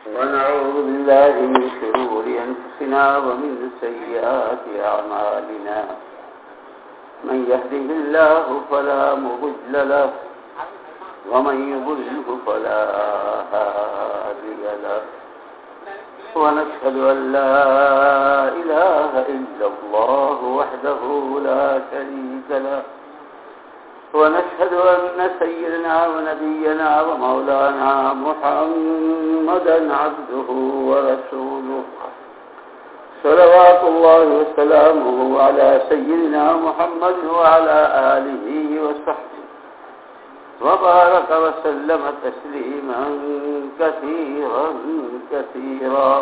ونعوذ بالله من شرور أنفسنا ومن سيئات أعمالنا من يهده الله فلا مضل له ومن يضلله فلا هادي له ونشهد أن لا إله إلا الله وحده لا شريك له ونشهد أن سيدنا ونبينا ومولانا محمدا عبده ورسوله صلوات الله وسلامه على سيدنا محمد وعلى آله وصحبه وبارك وسلم تسليما كثيرا كثيرا.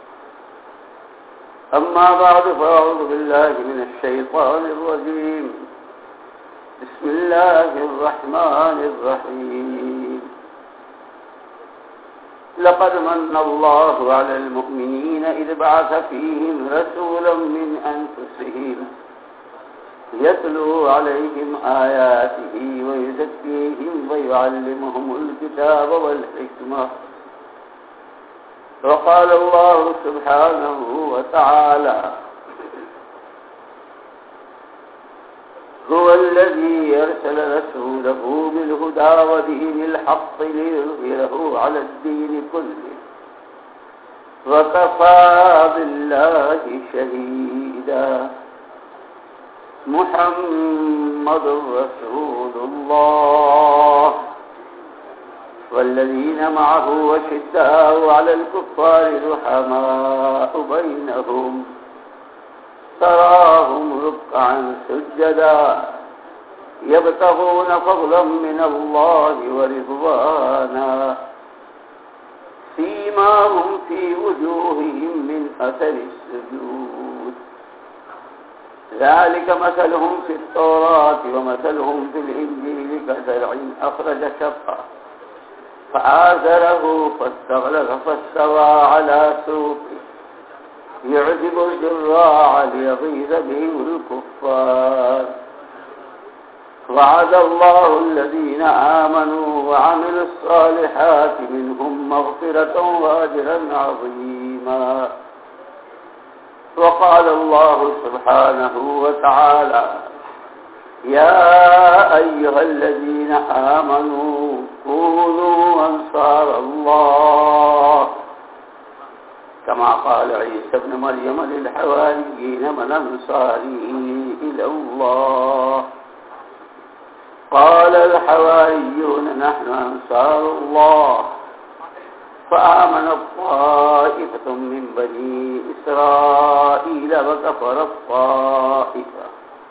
أما بعد فأعوذ بالله من الشيطان الرجيم. بسم الله الرحمن الرحيم. لقد من الله على المؤمنين إذ بعث فيهم رسولا من أنفسهم يتلو عليهم آياته ويزكيهم ويعلمهم الكتاب والحكمة. وقال الله سبحانه وتعالى: هو الذي أرسل رسوله بالهدى ودين الحق ليظهره على الدين كله وكفى بالله شهيدا. محمد رسول الله والذين معه أشداء على الكفار رحماء بينهم تراهم ركعا سجدا يبتغون فضلا من الله ورضوانا سيماهم في وجوههم من أثر السجود ذلك مثلهم في التوراة ومثلهم في الإنجيل كزرع أخرج شطأه فآزره فاستغلظ فاستوى على سوقه يعجب الزراع ليغيظ بهم الكفار. وعد الله الذين آمنوا وعملوا الصالحات منهم مغفرة وأجرا عظيما. وقال الله سبحانه وتعالى: يا أيها الذين آمنوا كونوا أنصار الله كما قال عيسى ابن مريم للحواريين من أنصاري إلى الله قال الحواريون نحن أنصار الله فآمن طائفة من بني إسرائيل وكفر الطائفة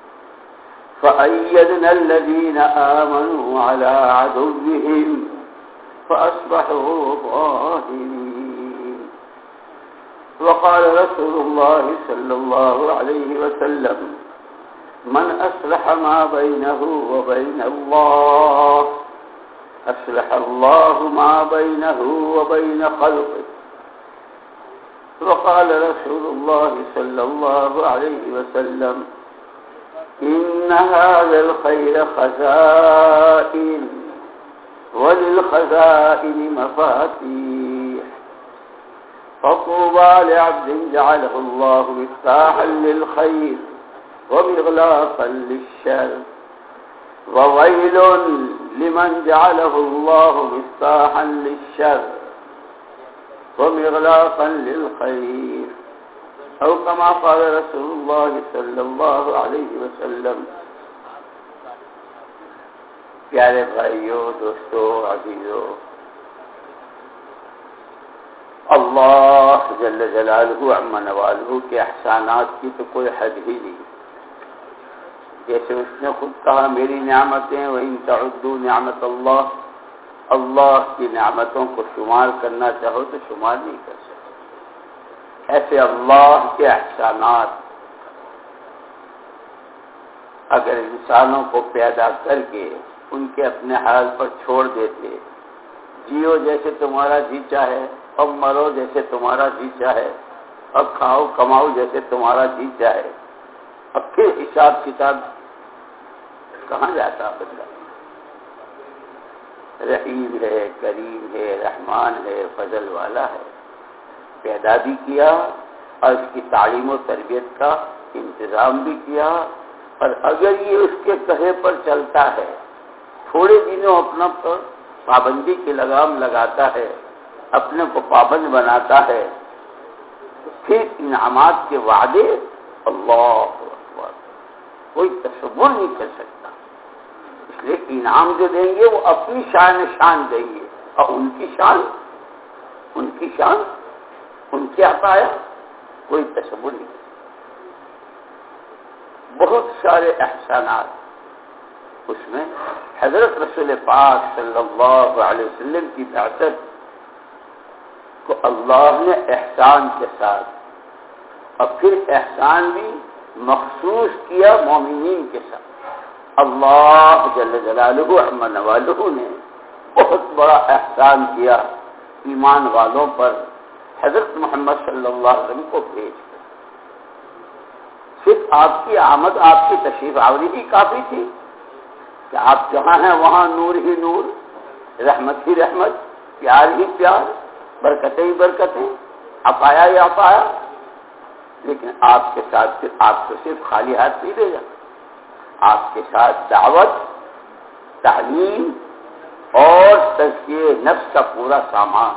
فأيدنا الذين آمنوا على عدوهم فأصبحوا ظاهرين. وقال رسول الله صلى الله عليه وسلم: من أصلح ما بينه وبين الله أصلح الله ما بينه وبين خلقه. وقال رسول الله صلى الله عليه وسلم: إن هذا الخير خزائن وللخزائن مفاتيح فطوبى لعبد جعله الله مفتاحا للخير ومغلاقا للشر وويل لمن جعله الله مفتاحا للشر ومغلاقا للخير أو كما قال رسول الله صلى الله عليه وسلم. پیارے بھائیو، دوستو، عزیزو، اللہ جل جلالہ عم نوالہ کے احسانات کی تو کوئی حد ہی نہیں. جیسے اس نے خود کہا: میری نعمتیں وَإِن تَعُدُّوا نِعْمَتَ اللَّهِ، اللہ کی نعمتوں کو شمار کرنا چاہو تو شمار نہیں کر سکتے. ایسے اللہ کے احسانات اگر انسانوں کو پیدا کر کے ان کے اپنے حال پر چھوڑ دیتے، جیو جیسے تمہارا جی چاہے اور مرو جیسے تمہارا جی چاہے اور کھاؤ کماؤ جیسے تمہارا جی چاہے، اب پھر حساب کتاب کہاں جاتا بندہ؟ رحیم ہے، کریم ہے، رحمان ہے، فضل والا ہے. پیدا بھی کیا اور اس کی تعلیم و تربیت کا انتظام بھی کیا، اور اگر یہ اس کے کہے پر چلتا ہے، تھوڑے دنوں اپنا پر پابندی کی لگام لگاتا ہے، اپنے کو پابند بناتا ہے، پھر انعامات کے وعدے اللہ اکبر کوئی تصور نہیں کر سکتا۔ اس لیے انعام جو دیں گے وہ اپنی شان دیں گے، اور ان کی شان ان کے عطایا کوئی تصور نہیں۔ بہت سارے احسانات اس میں حضرت رسول پاک صلی اللہ علیہ وسلم کی بعثت کو اللہ نے احسان کے ساتھ، اور پھر احسان بھی مخصوص کیا مومنین کے ساتھ۔ اللہ جل جلالہ عما نوالہ نے بہت بڑا احسان کیا ایمان والوں پر، حضرت محمد صلی اللہ علیہ وسلم کو بھیج کر۔ صرف آپ کی آمد، آپ کی تشریف آوری ہی کافی تھی کہ آپ جہاں ہیں وہاں نور ہی نور، رحمت ہی رحمت، پیار ہی پیار، برکتیں ہی برکتیں، عطایا ہی عطایا۔ لیکن آپ کے ساتھ پھر آپ کو صرف خالی ہاتھ نہیں دے گا، آپ کے ساتھ دعوت، تعلیم اور تزکیہ نفس کا پورا سامان۔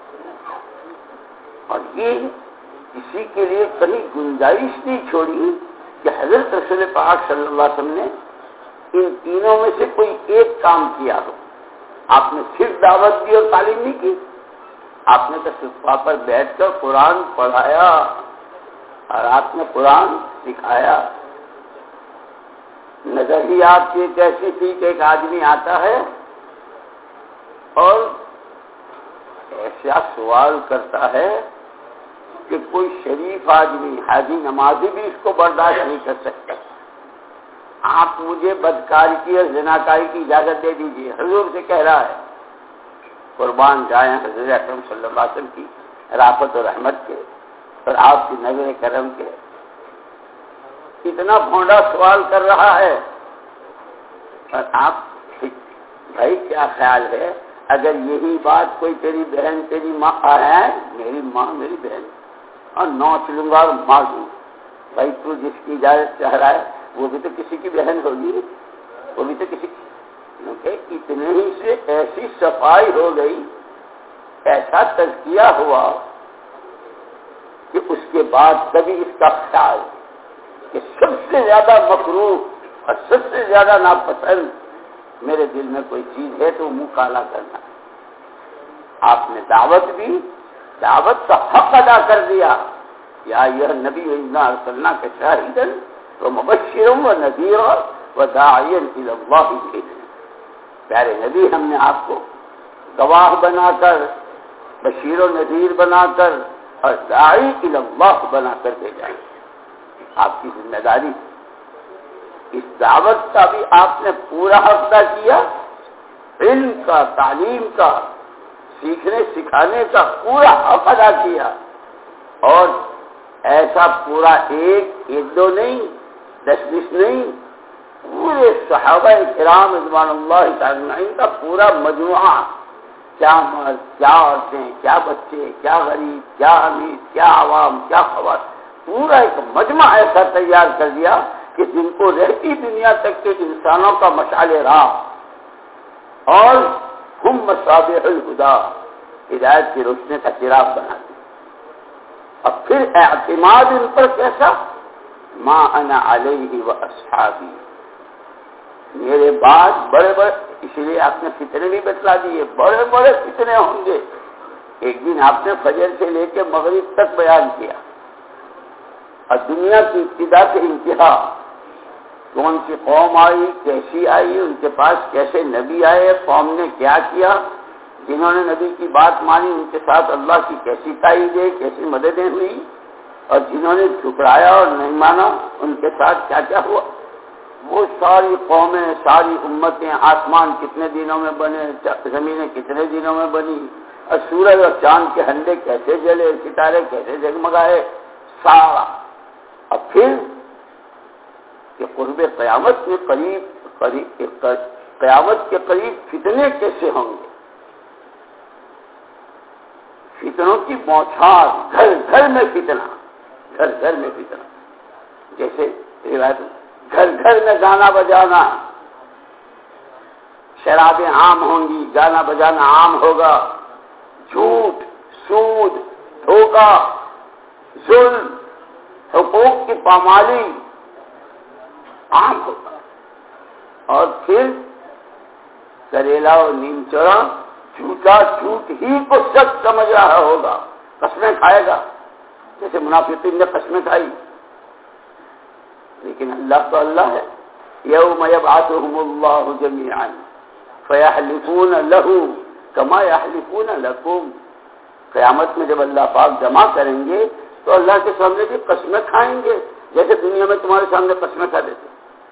اور یہ کسی کے لیے کہیں گنجائش نہیں چھوڑی کہ حضرت رسول پاک صلی اللہ علیہ وسلم نے ان تینوں میں سے کوئی ایک کام کیا ہو۔ آپ نے صرف دعوت دی اور تعلیم نہیں کی، آپ نے تو صفحہ پر بیٹھ کر قرآن پڑھایا اور آپ نے قرآن سکھایا۔ نظر ہی آپ کی ایک ایسی تھی کہ ایک آدمی آتا ہے اور ایسا سوال کرتا ہے کہ کوئی شریف آدمی، حاجی نمازی بھی اس کو برداشت نہیں کر سکتا۔ آپ مجھے بدکاری کی اور زناکاری کی اجازت دے دیجیے، حضور سے کہہ رہا ہے۔ قربان جائیں حضرت اکرم صلی اللہ علیہ وسلم کی رافت و رحمت کے اور آپ کی نظر کرم کے، اتنا بھونڈا سوال کر رہا ہے، اور آپ بھائی کیا خیال ہے اگر یہی بات کوئی تیری بہن تیری ماں ہے، میری ماں میری بہن، اور نوچ لوں گا اور مار دوں، بھائی تو جس کی اجازت چاہ رہا ہے وہ بھی تو کسی کی بہن ہوگی، وہ بھی تو کسی کی، کیونکہ اتنے ہی سے ایسی صفائی ہو گئی، ایسا تزکیہ ہوا کہ اس کے بعد کبھی اس کا خیال کہ سب سے زیادہ مکروہ اور سب سے زیادہ ناپسند میرے دل میں کوئی چیز ہے تو منہ کالا کرنا۔ آپ نے دعوت دی، دعوت کا حق ادا کر دیا۔ یا یہ نبی انا ارسلناک شاہدا ومبشرا ونذیرا وداعیا الی اللہ باذنہ۔ پیارے نبی، ہم نے آپ کو گواہ بنا کر، بشیر و نذیر بنا کر اور داعی الی اللہ بنا کر بھیجا۔ آپ کی ذمہ داری اس دعوت کا بھی آپ نے پورا حق ادا کیا، علم کا، تعلیم کا، سیکھنے سکھانے کا پورا حق ادا کیا، اور ایسا پورا ایک دو نہیں، 10 نہیں، پورے صحابہ کرام رضوان اللہ تعالی عنہم کا پورا مجموعہ، کیا مرد، کیا عورتیں، کیا بچے، کیا غریب، کیا امیر، کیا عوام، کیا خواص، پورا ایک مجمع ایسا تیار کر دیا کہ جن کو رہتی دنیا تک کے انسانوں کا مشعل راہ اور ہم مصابیح الہدی، ہدایت کی روشنی کا چراغ بنا دیا۔ اور پھر اعتماد ان پر کیسا؟ ما انا علیہ واصحابی، میرے بعد بڑے بڑے، اس لیے آپ نے فتنے بھی بتلا دیے، بڑے بڑے فتنے ہوں گے۔ ایک دن آپ نے فجر سے لے کے مغرب تک بیان کیا، اور دنیا کی ابتدا سے انتہا، کون سی قوم آئی، کیسی آئی، ان کے پاس کیسے نبی آئے، قوم نے کیا کیا، جنہوں نے نبی کی بات مانی ان کے ساتھ اللہ کی کیسی تائید ہے، کیسی مددیں ہوئی، اور جنہوں نے ٹھکرایا اور نہیں مانا ان کے ساتھ کیا کیا ہوا۔ وہ ساری قومیں، ساری امتیں، آسمان کتنے دنوں میں بنے، زمینیں کتنے دنوں میں بنی، اور سورج اور چاند کے ہنڈے کیسے جلے، ستارے کیسے جگمگائے، سارا۔ اور پھر کہ قرب قیامت کے قریب فتنے کیسے ہوں گے، فتنوں کی بوچھار، گھر گھر میں فتنہ، گھر گھر میں فتنہ، جیسے روایت گھر گھر میں گانا بجانا، شرابیں عام ہوں گی، گانا بجانا عام ہوگا، جھوٹ، سود، دھوکہ، ظلم، حقوق کی پامالی عام ہوگا، اور پھر کریلا اور نیم چورا جھوٹا جھوٹ ہی کو سچ سمجھ رہا ہوگا، قسمیں کھائے گا جیسے منافقین نے قسمیں کھائی، لیکن اللہ تو اللہ ہے۔ یوم یبعثہم اللہ جمیعا فیحلفون لہ کما یحلفون لکم، قیامت میں جب اللہ پاک جمع کریں گے تو اللہ کے سامنے بھی قسمیں کھائیں گے جیسے دنیا میں تمہارے سامنے قسمیں کھا دیتے۔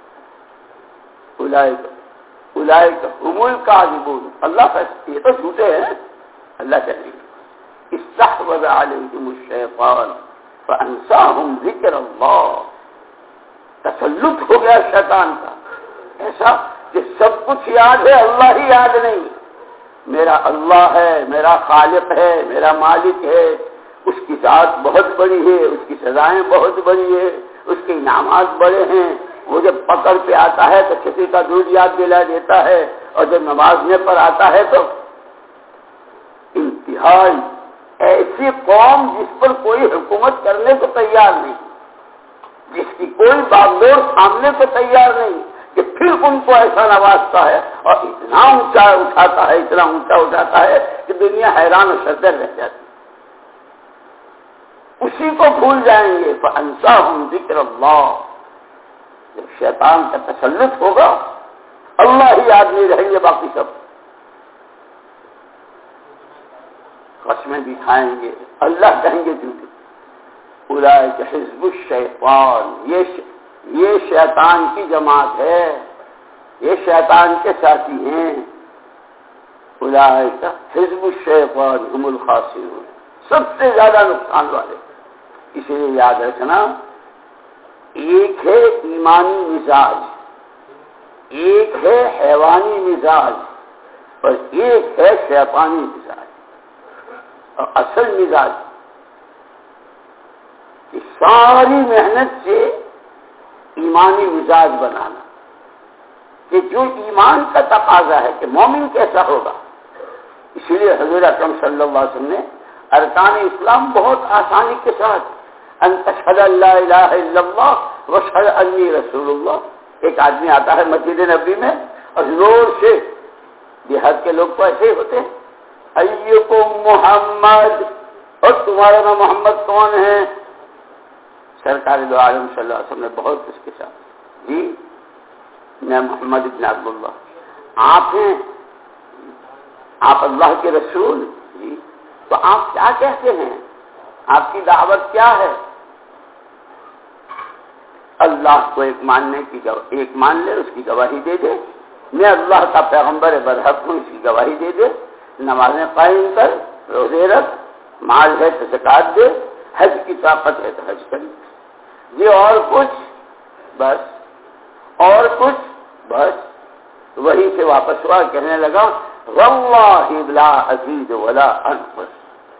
اولئک هم الکاذبون، اللہ کا یہ تو جھوٹے ہیں، اللہ کہتے ہیں استحوذ علیہم الشیطان فانساہم ذکر اللہ، تسلط ہو گیا شیطان کا ایسا کہ سب کچھ یاد ہے، اللہ ہی یاد نہیں۔ میرا اللہ ہے، میرا خالق ہے، میرا مالک ہے، اس کی ذات بہت بڑی ہے، اس کی سزائیں بہت بڑی ہے، اس کے انعامات بڑے ہیں، وہ جب پکڑ پہ آتا ہے تو کسی کا دودھ یاد دلا دیتا ہے، اور جب نمازنے پر آتا ہے تو انتہائی ایسی قوم جس پر کوئی حکومت کرنے کو تیار نہیں، جس کی کوئی باغدور سامنے کو تیار نہیں، کہ پھر ان کو ایسا نوازتا ہے اور اتنا اونچا اٹھاتا ہے، اتنا اونچا اٹھاتا ہے کہ دنیا حیران و شردر رہ جاتی، اسی کو بھول جائیں گے۔ فَأَنْسَاهُمْ ذِكْرَ اللَّهِ، جب شیطان کا تسلط ہوگا اللہ ہی یاد نہیں رہیں گے، باقی سب قسمیں بھی کھائیں گے، اللہ کہیں گے جھوٹے۔ اولئک حزب الشیطان، یہ شیطان کی جماعت ہے، یہ شیطان کے ساتھی ہیں۔ اولئک حزب الشیطان هم الخاسرون، سب سے زیادہ نقصان والے۔ اسی لیے یاد رکھنا، ایک ہے ایمانی مزاج، ایک ہے حیوانی مزاج، اور ایک ہے شیطانی مزاج۔ اور اصل مزاج کہ ساری محنت سے ایمانی مزاج بنانا، کہ جو ایمان کا تقاضا ہے کہ مومن کیسا ہوگا۔ اسی لیے حضور اکرم صلی اللہ علیہ وسلم نے ارکان اسلام بہت آسانی کے ساتھ، ان تشہد ان لا الہ الا اللہ واشہد انی رسول اللہ۔ ایک آدمی آتا ہے مسجد نبی میں اور زور سے، دیہات کے لوگ تو ایسے ہی ہوتے ہیں، ایکم محمد، اور تمہارا نام محمد کون ہے؟ سرکار دو عالم صلی اللہ علیہ وسلم نے بہت اس کے ساتھ، جی میں محمد ابن عبداللہ، آپ ہیں، آپ اللہ کے رسول، جی تو آپ کیا کہتے ہیں، آپ کی دعوت کیا ہے؟ اللہ کو ایک ماننے کی ایک مان لے، اس کی گواہی دے دے، میں اللہ کا پیغمبر برحق ہوں، اس کی گواہی دے دے، نمازیں قائم کر، روزے رکھ، مال ہے تو زکات دے، حج کی طاقت ہے تو حج کر، یہ اور کچھ بس، اور کچھ بس۔ وہی سے واپس ہوا، کہنے لگا واللہ لا ازید ولا انقص،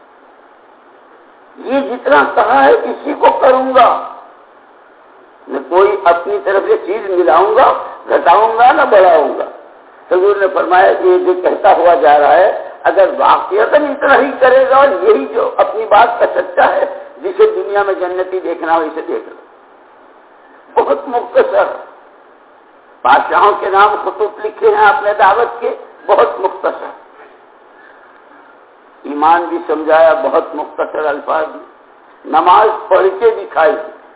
یہ جتنا کہا ہے اسی کو کروں گا، میں کوئی اپنی طرف سے چیز ملاؤں گا، گھٹاؤں گا نہ بڑھاؤں گا۔ حضور نے فرمایا کہ یہ جو کہتا ہوا جا رہا ہے اگر واقعتاً اتنا ہی کرے گا، اور یہی جو اپنی بات کا سچا ہے، جسے دنیا میں جنتی دیکھنا ہو اسے دیکھ لو۔ بہت مختصر، بادشاہوں کے نام خطوط لکھے ہیں آپ نے دعوت کے، بہت مختصر، ایمان بھی سمجھایا بہت مختصر الفاظ میں، نماز پڑھ کے دکھائی،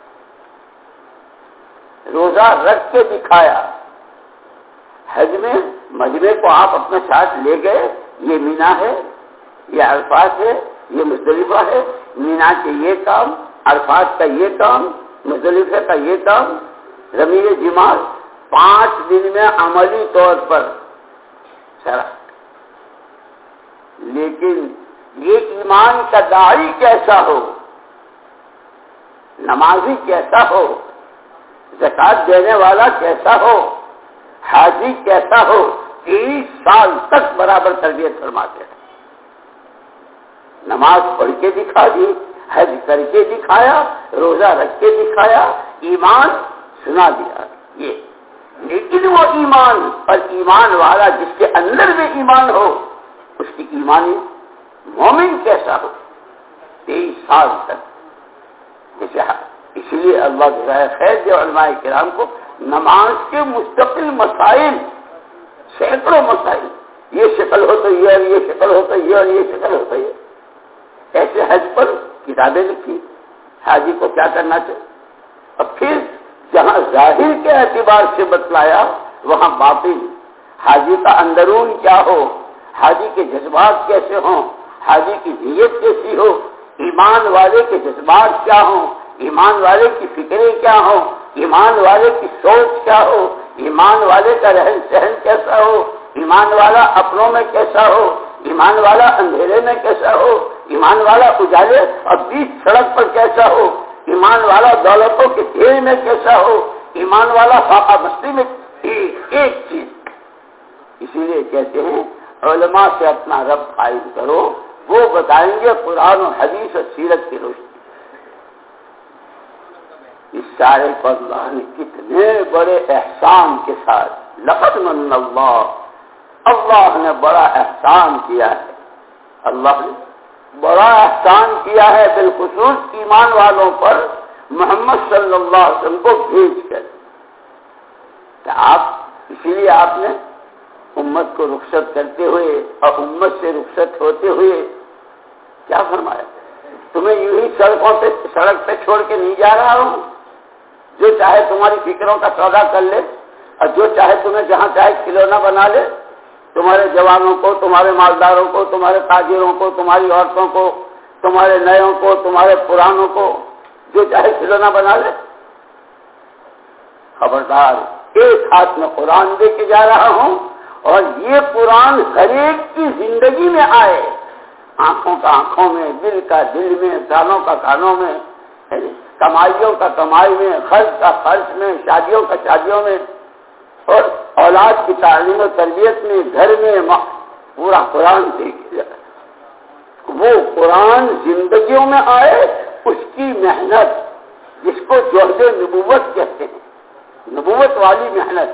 روزہ رکھ کے دکھایا، حج میں مجمع کو آپ اپنے ساتھ لے گئے، یہ مینا ہے، یہ عرفات ہے، یہ مزدلفہ ہے، مینا کے یہ کام، عرفات کا یہ کام، مزدلفہ کا یہ کام، رمیل جمار 5 دن میں عملی طور پر شرح۔ لیکن یہ ایمان کا داعی کیسا ہو، نمازی کیسا ہو، زکات دینے والا کیسا ہو، حاجی کیسا ہو، 30 سال تک برابر تربیت فرماتے ہیں۔ نماز پڑھ کے دکھا دی، حج کر کے دکھایا، روزہ رکھ کے دکھایا، ایمان سنا دیا یہ۔ لیکن وہ ایمان اور ایمان والا جس کے اندر میں ایمان ہو، اس کی ایمانی مومن کیسا ہو 23 سال تک، جیسے اس لیے اللہ جزائے خیر دے علماء کرام کو نماز کے مستقل مسائل، سینکڑوں مسائل، یہ شکل ہو تو یہ، اور یہ شکل ہو تو یہ، اور یہ شکل ہو تو یہ، ایسے حج پر کتابیں لکھی حاجی کو کیا کرنا چاہیے، اور پھر جہاں ظاہر کے اعتبار سے بتلایا وہاں باطن، حاجی کا اندرون کیا ہو، حاجی کے جذبات کیسے ہوں، حاجی کی نیت کیسی ہو، ایمان والے کے جذبات کیا ہوں، ایمان والے کی فکریں کیا ہوں، ایمان والے کی سوچ کیا ہو، ایمان والے کا رہن سہن کیسا ہو، ایمان والا اپنوں میں کیسا ہو، ایمان والا اندھیرے میں کیسا ہو، ایمان والا اجالے اور بیچ سڑک پر کیسا ہو، ایمان والا دولتوں کے ڈھیر میں کیسا ہو، ایمان والا فاقہ مستی میں، ایک چیز۔ اسی لیے کہتے ہیں علماء سے اپنا رب قائم کرو، وہ بتائیں گے قرآن و حدیث اور سیرت کی روشنی۔ اس سارے کو اللہ نے کتنے بڑے احسان کے ساتھ، لقد من اللہ، اللہ نے بڑا احسان کیا ہے، اللہ نے بڑا احسان کیا ہے بالخصوص ایمان والوں پر محمد صلی اللہ علیہ وسلم کو بھیج کر۔ کہ آپ اسی لیے آپ نے امت کو رخصت کرتے ہوئے اور امت سے رخصت ہوتے ہوئے کیا فرمایا، تمہیں یوں ہی سڑک پہ چھوڑ کے نہیں جا رہا ہوں، جو چاہے تمہاری فکروں کا سودا کر لے اور جو چاہے تمہیں جہاں چاہے کھلونا بنا لے، تمہارے جوانوں کو، تمہارے مالداروں کو، تمہارے تاجروں کو، تمہاری عورتوں کو، تمہارے نیوں کو، تمہارے پرانوں کو، جو چاہے کھلونا بنا لے۔ خبردار، ایک ہاتھ میں قرآن دے کے جا رہا ہوں اور یہ قرآن ہر ایک کی زندگی میں آئے، آنکھوں کا آنکھوں میں، دل کا دل میں، کانوں کا کانوں میں، کمائیوں کا کمائی میں، خرچ کا خرچ میں، شادیوں کا شادیوں میں، اور اولاد کی تعلیم و تربیت میں، گھر میں، پورا قرآن دیکھ جائے۔ وہ قرآن زندگیوں میں آئے، اس کی محنت جس کو جوہد نبوت کہتے ہیں، نبوت والی محنت،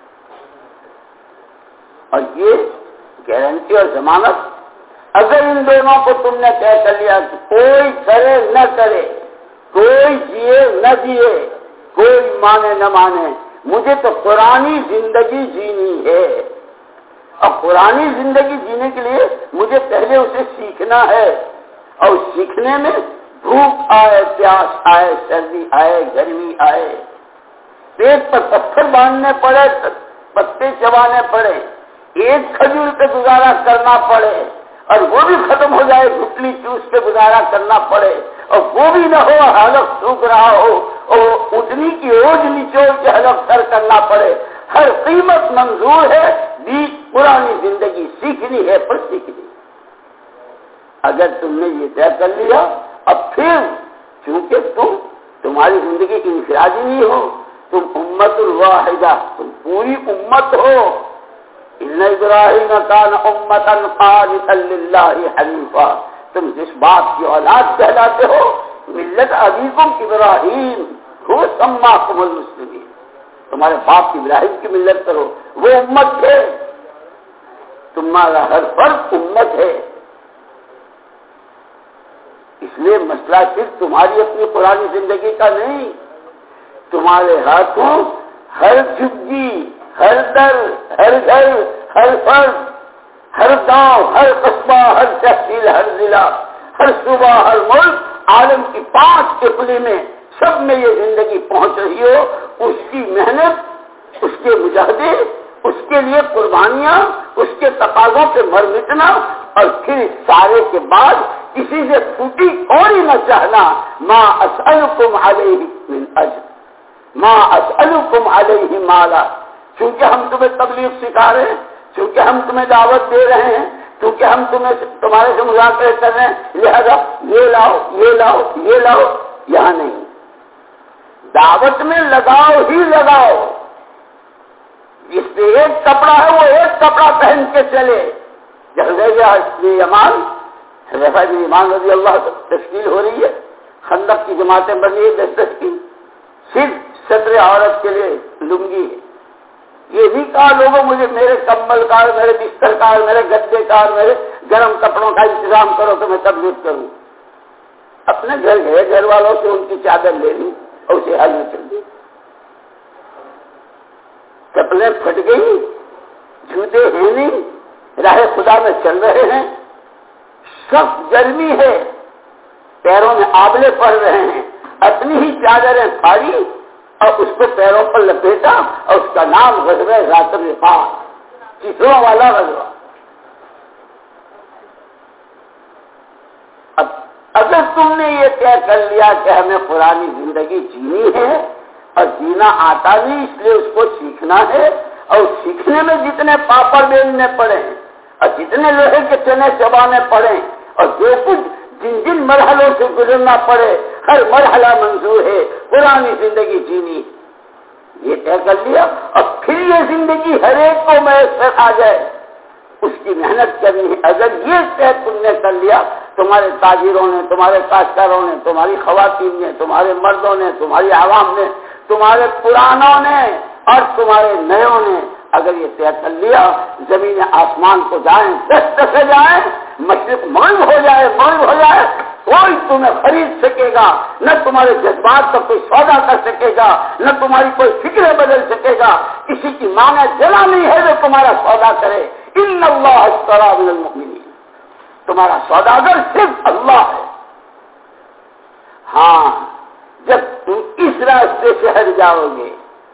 اور یہ گارنٹی اور ضمانت، اگر ان دونوں کو تم نے طے کر لیا کہ کوئی کرے نہ کرے، کوئی جیے نہ جیے، کوئی مانے نہ مانے، مجھے تو قرآنی زندگی جینی ہے، اور قرآنی زندگی جینے کے لیے مجھے پہلے اسے سیکھنا ہے، اور سیکھنے میں بھوک آئے، پیاس آئے، سردی آئے، گرمی آئے، پیٹ پر پتھر باندھنے پڑے، پتے چبانے پڑے، ایک کھجور پہ گزارا کرنا پڑے، اور وہ بھی ختم ہو جائے، گھٹلی چوس کے گزارا کرنا پڑے، اور وہ بھی نہ ہو، حلق سوکھ رہا ہو، اور اٹھنی کی اوج نچوڑ کے حلق سر کرنا پڑے، ہر قیمت منظور ہے، بھی پرانی زندگی سیکھنی ہے، پر سیکھنی۔ اگر تم نے یہ طے کر لیا، اب پھر چونکہ تمہاری زندگی انفرادی نہیں ہو، تم امت الواحدہ، تم پوری امت ہو۔ ان ابراہیم کان امتا قانتا للہ حنیفا، تم جس باپ کی اولاد کہلاتے ہو، ملت ابیکم ابراہیم هو سماکم المسلمین، تمہارے باپ ابراہیم کی ملت کرو، وہ امت ہے، تمہارا ہر فرد امت ہے۔ اس لیے مسئلہ صرف تمہاری اپنی پرانی زندگی کا نہیں، تمہارے ہاتھوں ہر جھگی، ہر در، ہر گھر، ہر فرد، ہر گاؤں، ہر قصبہ، ہر تحصیل، ہر ضلع، ہر صوبہ، ہر ملک، عالم کی 5 اقلیم میں، سب میں یہ زندگی پہنچ رہی ہو، اس کی محنت، اس کے مجاہدے، اس کے لیے قربانیاں، اس کے تقاضوں پہ مر مٹنا، اور پھر اس سارے کے بعد کسی سے پھوٹی کوڑی نہ چاہنا، ما اسألکم علیہ من اجر، ما اسألکم علیہ مالا، چونکہ ہم تمہیں تبلیغ سکھا رہے ہیں، چونکہ ہم تمہیں دعوت دے رہے ہیں، چونکہ ہم تمہارے سے مذاکرے کر رہے ہیں، لہذا یہ لاؤ، یہ لاؤ، یہ لاؤ، یہاں نہیں، دعوت میں لگاؤ ہی لگاؤ، جس پہ ایک کپڑا ہے وہ ایک کپڑا پہن کے چلے۔ حذیفہ بن یمان حذیفہ بن یمان رضی اللہ عنہ تشکیل ہو رہی ہے، خندق کی جماعتیں بنی ہے 10-10 کی، صرف صدر عورت کے لیے لنگی ہے۔ یہ بھی کہا لوگوں مجھے میرے کمبل کار، میرے بستر کار، میرے گدے کار، میرے گرم کپڑوں کا انتظام کرو تو میں تبلیغ کروں۔ اپنے گھر گئے، گھر والوں سے ان کی چادر لے لی اور اسے حل میں چل دی، چپلیں پھٹ گئی، جوتے ہیں نہیں، راہ خدا میں چل رہے ہیں، سخت گرمی ہے، پیروں میں آبلے پڑ رہے ہیں، اپنی ہی چادریں پھاڑی اور اس کو پیروں پر لپیٹا اور اس کا نام غزوہ ذات الرقاع، چیزوں والا غزوہ۔ اب اگر تم نے یہ طے کر لیا کہ ہمیں پرانی زندگی جینی ہے اور جینا آتا نہیں، اس لیے اس کو سیکھنا ہے، اور سیکھنے میں جتنے پاپڑ بیلنے پڑے اور جتنے لوہے کے چنے چبانے پڑے اور جو کچھ جن مرحلوں سے گزرنا پڑے، ہر مرحلہ منظور ہے، پرانی زندگی جینی، یہ طے کر لیا۔ اور پھر یہ زندگی ہر ایک کو میسر آ جائے، اس کی محنت کرنی ہے۔ اگر یہ طے تم نے کر لیا، تمہارے تاجروں نے، تمہارے کاشتکاروں نے، تمہاری خواتین نے، تمہارے مردوں نے، تمہاری عوام نے، تمہارے پرانوں نے اور تمہارے نیوں نے اگر یہ طے کر لیا، زمین آسمان کو جائیں، 10 دفعے جائیں، مشرق مغرب ہو جائے، کوئی تمہیں خرید سکے گا، نہ تمہارے جذبات کا کوئی سودا کر سکے گا، نہ تمہاری کوئی فکر بدل سکے گا۔ کسی کی ماں نے جلا نہیں ہے جو تمہارا سودا کرے۔ ان اللہ اشتری من المؤمنین، تمہارا سوداگر صرف اللہ ہے۔ ہاں، جب تم اس راستے سے ہٹ جاؤ گے،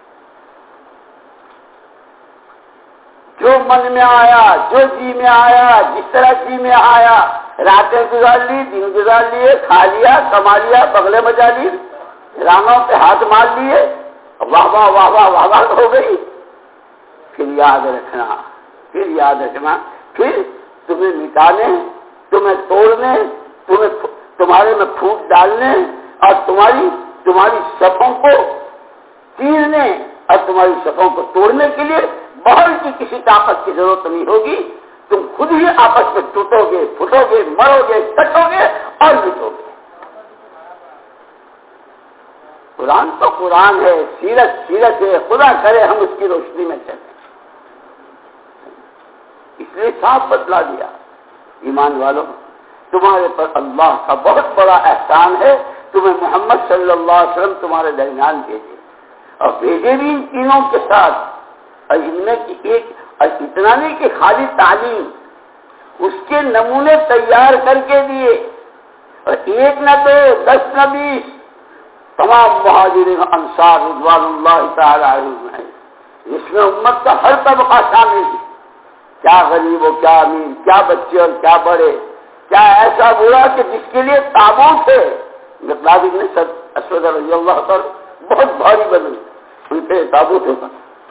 جو من میں آیا، جو جی میں آیا، جس طرح جی میں آیا، راتیں گزار لی، دن گزار لیے، کھا لیا، کما لیا، بغلے مجا لی، رانوں پہ ہاتھ مار لیے، واہ واہ واہ واہ واہ واہ ہو گئی، پھر یاد رکھنا، پھر تمہیں مٹانے، تمہیں توڑنے، تمہارے میں پھوٹ ڈالنے اور تمہاری صفوں کو چیرنے اور تمہاری صفوں کو توڑنے کے لیے باہر کی کسی طاقت کی ضرورت نہیں ہوگی۔ تم خود ہی آپس میں ٹوٹو گے، پھٹو گے، مرو گے، کٹو گے اور مٹو گے۔ قرآن تو قرآن ہے، سیرت ہے، خدا کرے ہم اس کی روشنی میں چلیں۔ اس لیے صاف بتلا دیا، ایمان والوں، تمہارے پر اللہ کا بہت بڑا احسان ہے، تمہیں محمد صلی اللہ علیہ وسلم تمہارے درمیان بھیجے، اور بھیجے بھی ان تینوں کے ساتھ، اور ان میں اتنا نہیں کہ خالی تعلیم، اس کے نمونے تیار کر کے دیے، اور 1 نہ 2، 10 نہ 20، تمام مہاجرین انصار رضوان اللہ تعالی علیہم ہیں، جس میں امت کا ہر طبقہ شامل ہے، کیا غریب ہو، کیا امیر، کیا بچے اور کیا بڑے، کیا ایسا برا کہ جس کے لیے تابوت ہے۔ مقداد بن اسود رضی اللہ عنہ بہت بھاری بدن، ان پہ تابوت ہوتا،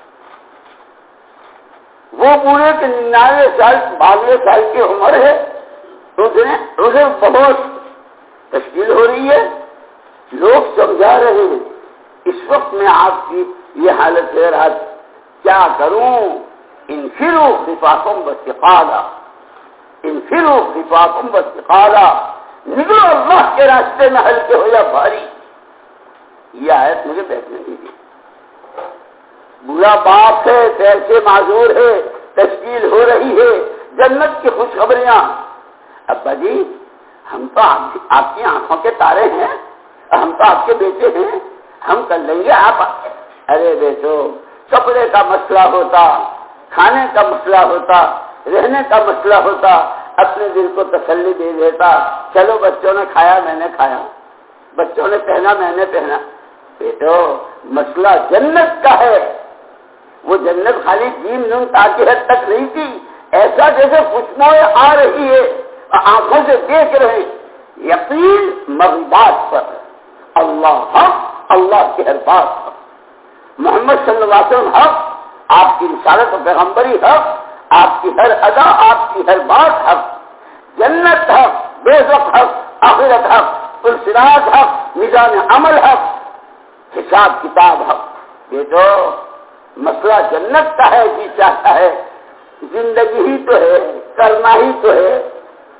وہ بوڑھے کے 99 سال 92 سال کی عمر ہے، اسے بہت تشکیل ہو رہی ہے، لوگ سمجھا رہے ہیں، اس وقت میں آپ کی یہ حالت ہے، رات کیا کروں؟ انفروا خفافا واستقالا، انفروا خفافا واستقالا، نکلو اللہ کے راستے میں ہلکے ہو یا بھاری۔ یہ آیت مجھے بیٹھنے دیجیے۔ برا باپ ہے، پیسے معذور ہے، تشکیل ہو رہی ہے، جنت کی خوشخبریاں۔ ابا جی، ہم تو آپ کی آنکھوں کے تارے ہیں، ہم تو آپ کے بیٹے ہیں، ہم کر لیں گے، آپ۔ ارے بیٹو، کپڑے کا مسئلہ ہوتا، کھانے کا مسئلہ ہوتا، رہنے کا مسئلہ ہوتا، اپنے دل کو تسلی دے دیتا، چلو بچوں نے کھایا میں نے کھایا، بچوں نے پہنا میں نے پہنا۔ بیٹو، مسئلہ جنت کا ہے، وہ جنت خالی جیم نون تاکہ حد تک نہیں تھی، ایسا جیسے خوشبوئیں آ رہی ہے اور آنکھوں سے دیکھ رہے، یقین مغربات پر، اللہ حق، اللہ کی ہر بات حق، محمد صلی اللہ علیہ وسلم حق، آپ کی رسالت و پیغمبری حق، آپ کی ہر ادا، آپ کی ہر بات حق، جنت حق، دوزخ حق، آخرت حق، صراط حق، میزان عمل حق، حساب کتاب حق۔ یہ تو مسئلہ جنت کا ہے، جی چاہتا ہے، زندگی ہی تو ہے، کرنا ہی تو ہے،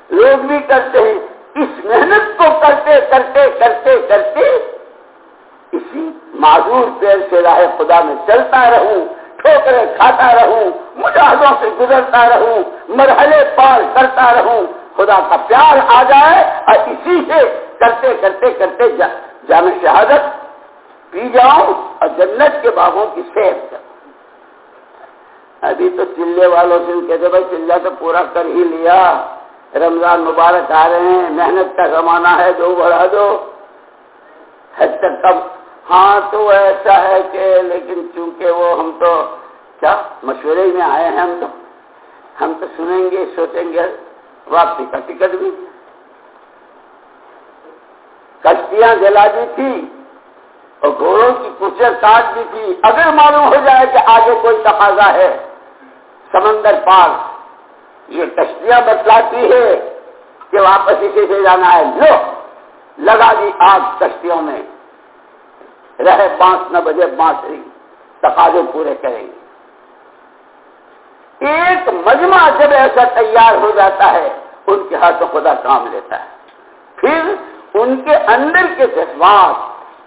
لوگ بھی کرتے ہیں. اس محنت کو کرتے کرتے کرتے کرتے اسی معذور پیر سے راہ خدا میں چلتا رہوں, ٹھوکریں کھاتا رہوں, مجاہدوں سے گزرتا رہوں, مرحلے پار کرتا رہوں, خدا کا پیار آ جائے اور اسی سے کرتے کرتے کرتے جام شہادت پی جاؤں اور جنت کے باغوں کی سیر کروں. ابھی تو چلے والوں سے کہتے بھائی چلہ تو پورا کر ہی لیا, رمضان مبارک آ رہے ہیں, محنت کا زمانہ ہے, دو بڑھا دو حد تک. کب ہاں تو ایسا ہے کہ لیکن چونکہ وہ ہم تو کیا مشورے میں آئے ہیں, ہم تو سنیں گے سوچیں گے. واپسی کا ٹکٹ بھی, کشتیاں جلا دی تھی اور گھوڑوں کی کچر کاٹ دی تھی. اگر معلوم ہو جائے کہ آگے کوئی تقاضا ہے سمندر پار, یہ کشتیاں بتلاتی ہے کہ واپس اسی سے جانا ہے, لو لگا دی آگ کشتیوں میں, رہے بانس نہ بجے بانسری, تقاضے پورے کریں گے. ایک مجمع جب ایسا تیار ہو جاتا ہے ان کے ہاتھوں خدا کام لیتا ہے. پھر ان کے اندر کے جذبات,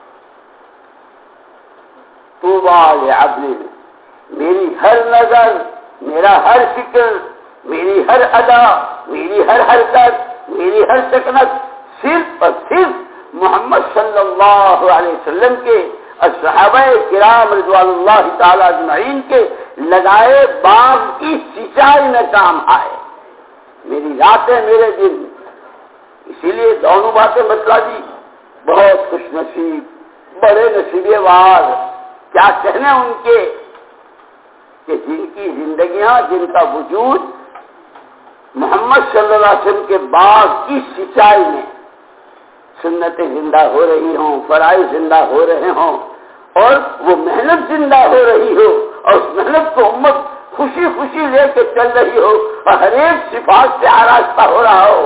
طوبیٰ لعبد, میری ہر نظر, میرا ہر فکر, میری ہر ادا, میری ہر حرکت, میری ہر سکنت صرف اور صرف محمد صلی اللہ علیہ وسلم کے اور صحابہ کرام رضوان اللہ تعالی اجمعین کے لگائے باغ کی سینچائی میں کام آئے. میری راتیں میرے دن, اسی لیے دونوں باتیں بتلا دی. بہت خوش نصیب, بڑے نصیبے وار, کیا کہنے ان کے کہ جن کی زندگیاں, جن کا وجود محمد صلی اللہ علیہ وسلم کے باغ کی سینچائی میں سنتیں زندہ ہو رہی ہوں, فرائض زندہ ہو رہے ہوں, اور وہ محنت زندہ ہو رہی ہو, اور اس محنت کو امت خوشی خوشی لے کے چل رہی ہو, اور ہر ایک صفات سے آراستہ ہو رہا ہو,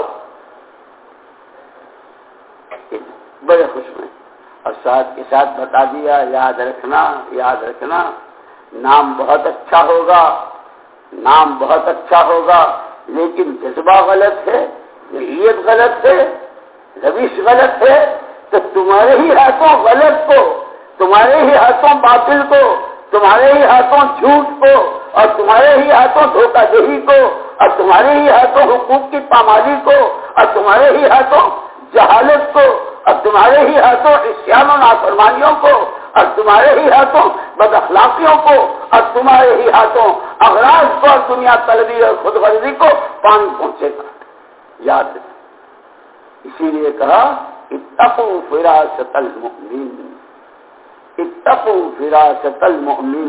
بڑے خوش میں. اور ساتھ کے ساتھ بتا دیا, یاد رکھنا, یاد رکھنا, نام بہت اچھا ہوگا, نام بہت اچھا ہوگا, لیکن جذبہ غلط ہے, نیت غلط ہے, روش غلط ہے, تو تمہارے ہی ہاتھوں غلط کو, تمہارے ہی ہاتھوں باطل کو, تمہارے ہی ہاتھوں جھوٹ کو, اور تمہارے ہی ہاتھوں دھوکہ دہی کو, اور تمہارے ہی ہاتھوں حقوق کی پامالی کو, اور تمہارے ہی ہاتھوں جہالت کو, اور تمہارے ہی ہاتھوں عصیان و نافرمانیوں کو, اور تمہارے ہی ہاتھوں بد اخلاقیوں کو, اور تمہارے ہی ہاتھوں اغراض کو اور دنیا طلبی اور خود غرضی کو پانی پہنچے گا. یاد رکھیں. اسی لیے کہا اتقوا فراست المؤمن, اتقوا فراست المؤمن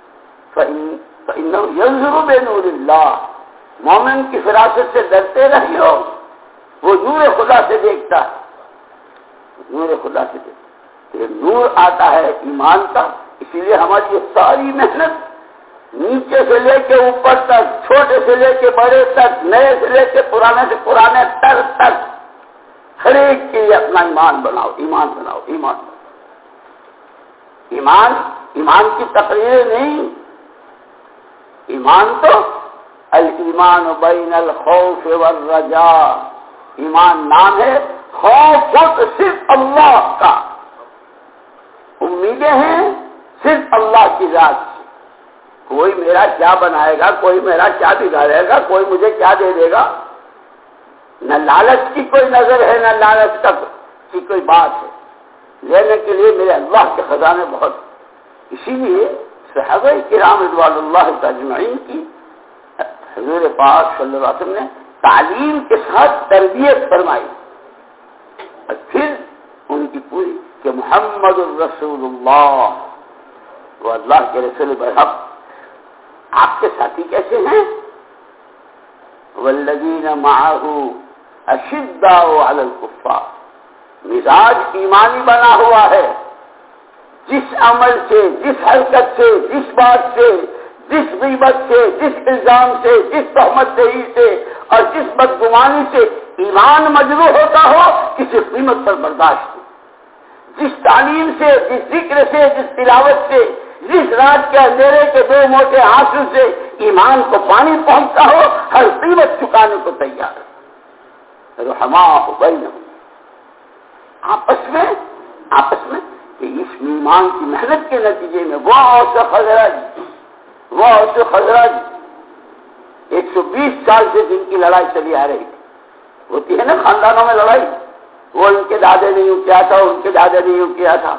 فإنه ينظر بنور اللہ. مومن کی فراست سے ڈرتے رہی ہو, وہ نور خدا سے دیکھتا ہے, نور خدا سے دیکھتا. یہ نور آتا ہے ایمان کا. اسی لیے ہماری یہ ساری محنت نیچے سے لے کے اوپر تک, چھوٹے سے لے کے بڑے تک, نئے سے لے کے پرانے سے پرانے تک ہر ایک کے لیے اپنا ایمان بناؤ, ایمان بناؤ, ایمان بناؤ. ایمان کی تقریر نہیں, ایمان تو الایمان بین الخوف والرجاء. ایمان نام ہے, خوف تو صرف اللہ کا, امیدیں ہیں صرف اللہ کی ذات سے. کوئی میرا کیا بنائے گا, کوئی میرا کیا بگاڑے گا, کوئی مجھے کیا دے دے گا. نہ لالچ کی کوئی نظر ہے, نہ لالچ کی کوئی بات ہے. لینے کے لیے میرے اللہ کے خزانے بہت. اسی لیے صحابہ کرام رضوان اللہ اجمعین کی حضور پاک صلی اللہ علیہ وسلم نے تعلیم کے ساتھ تربیت فرمائی, اور پھر ان کی پوری کہ محمد الرسول اللہ, وہ اللہ کے رسول برحق. آپ کے ساتھی کیسے ہیں؟ والذین معہ اشداء علی الکفار. مزاج ایمانی بنا ہوا ہے. جس عمل سے, جس حرکت سے, جس بات سے, جس غیبت سے, جس الزام سے, جس تہمت دہی سے اور جس بدگمانی سے ایمان مجروح ہوتا ہو, کسی قیمت پر برداشت نہیں. جس تعلیم سے, جس ذکر سے, جس تلاوت سے, جس رات کے اندھیرے کے دو موٹے آنسو سے ایمان کو پانی پہنچتا ہو, ہر قیمت چکانے کو تیار ہے. رحماء بینہم، آپس میں کہ اس ایمان کی محنت کے نتیجے میں وہ اوس و خزرج 120 سال سے جن کی لڑائی چلی آ رہی تھی، ہوتی ہے نا خاندانوں میں لڑائی، وہ ان کے دادے نے یوں کیا تھا، ان کے دادے نے یوں کیا تھا،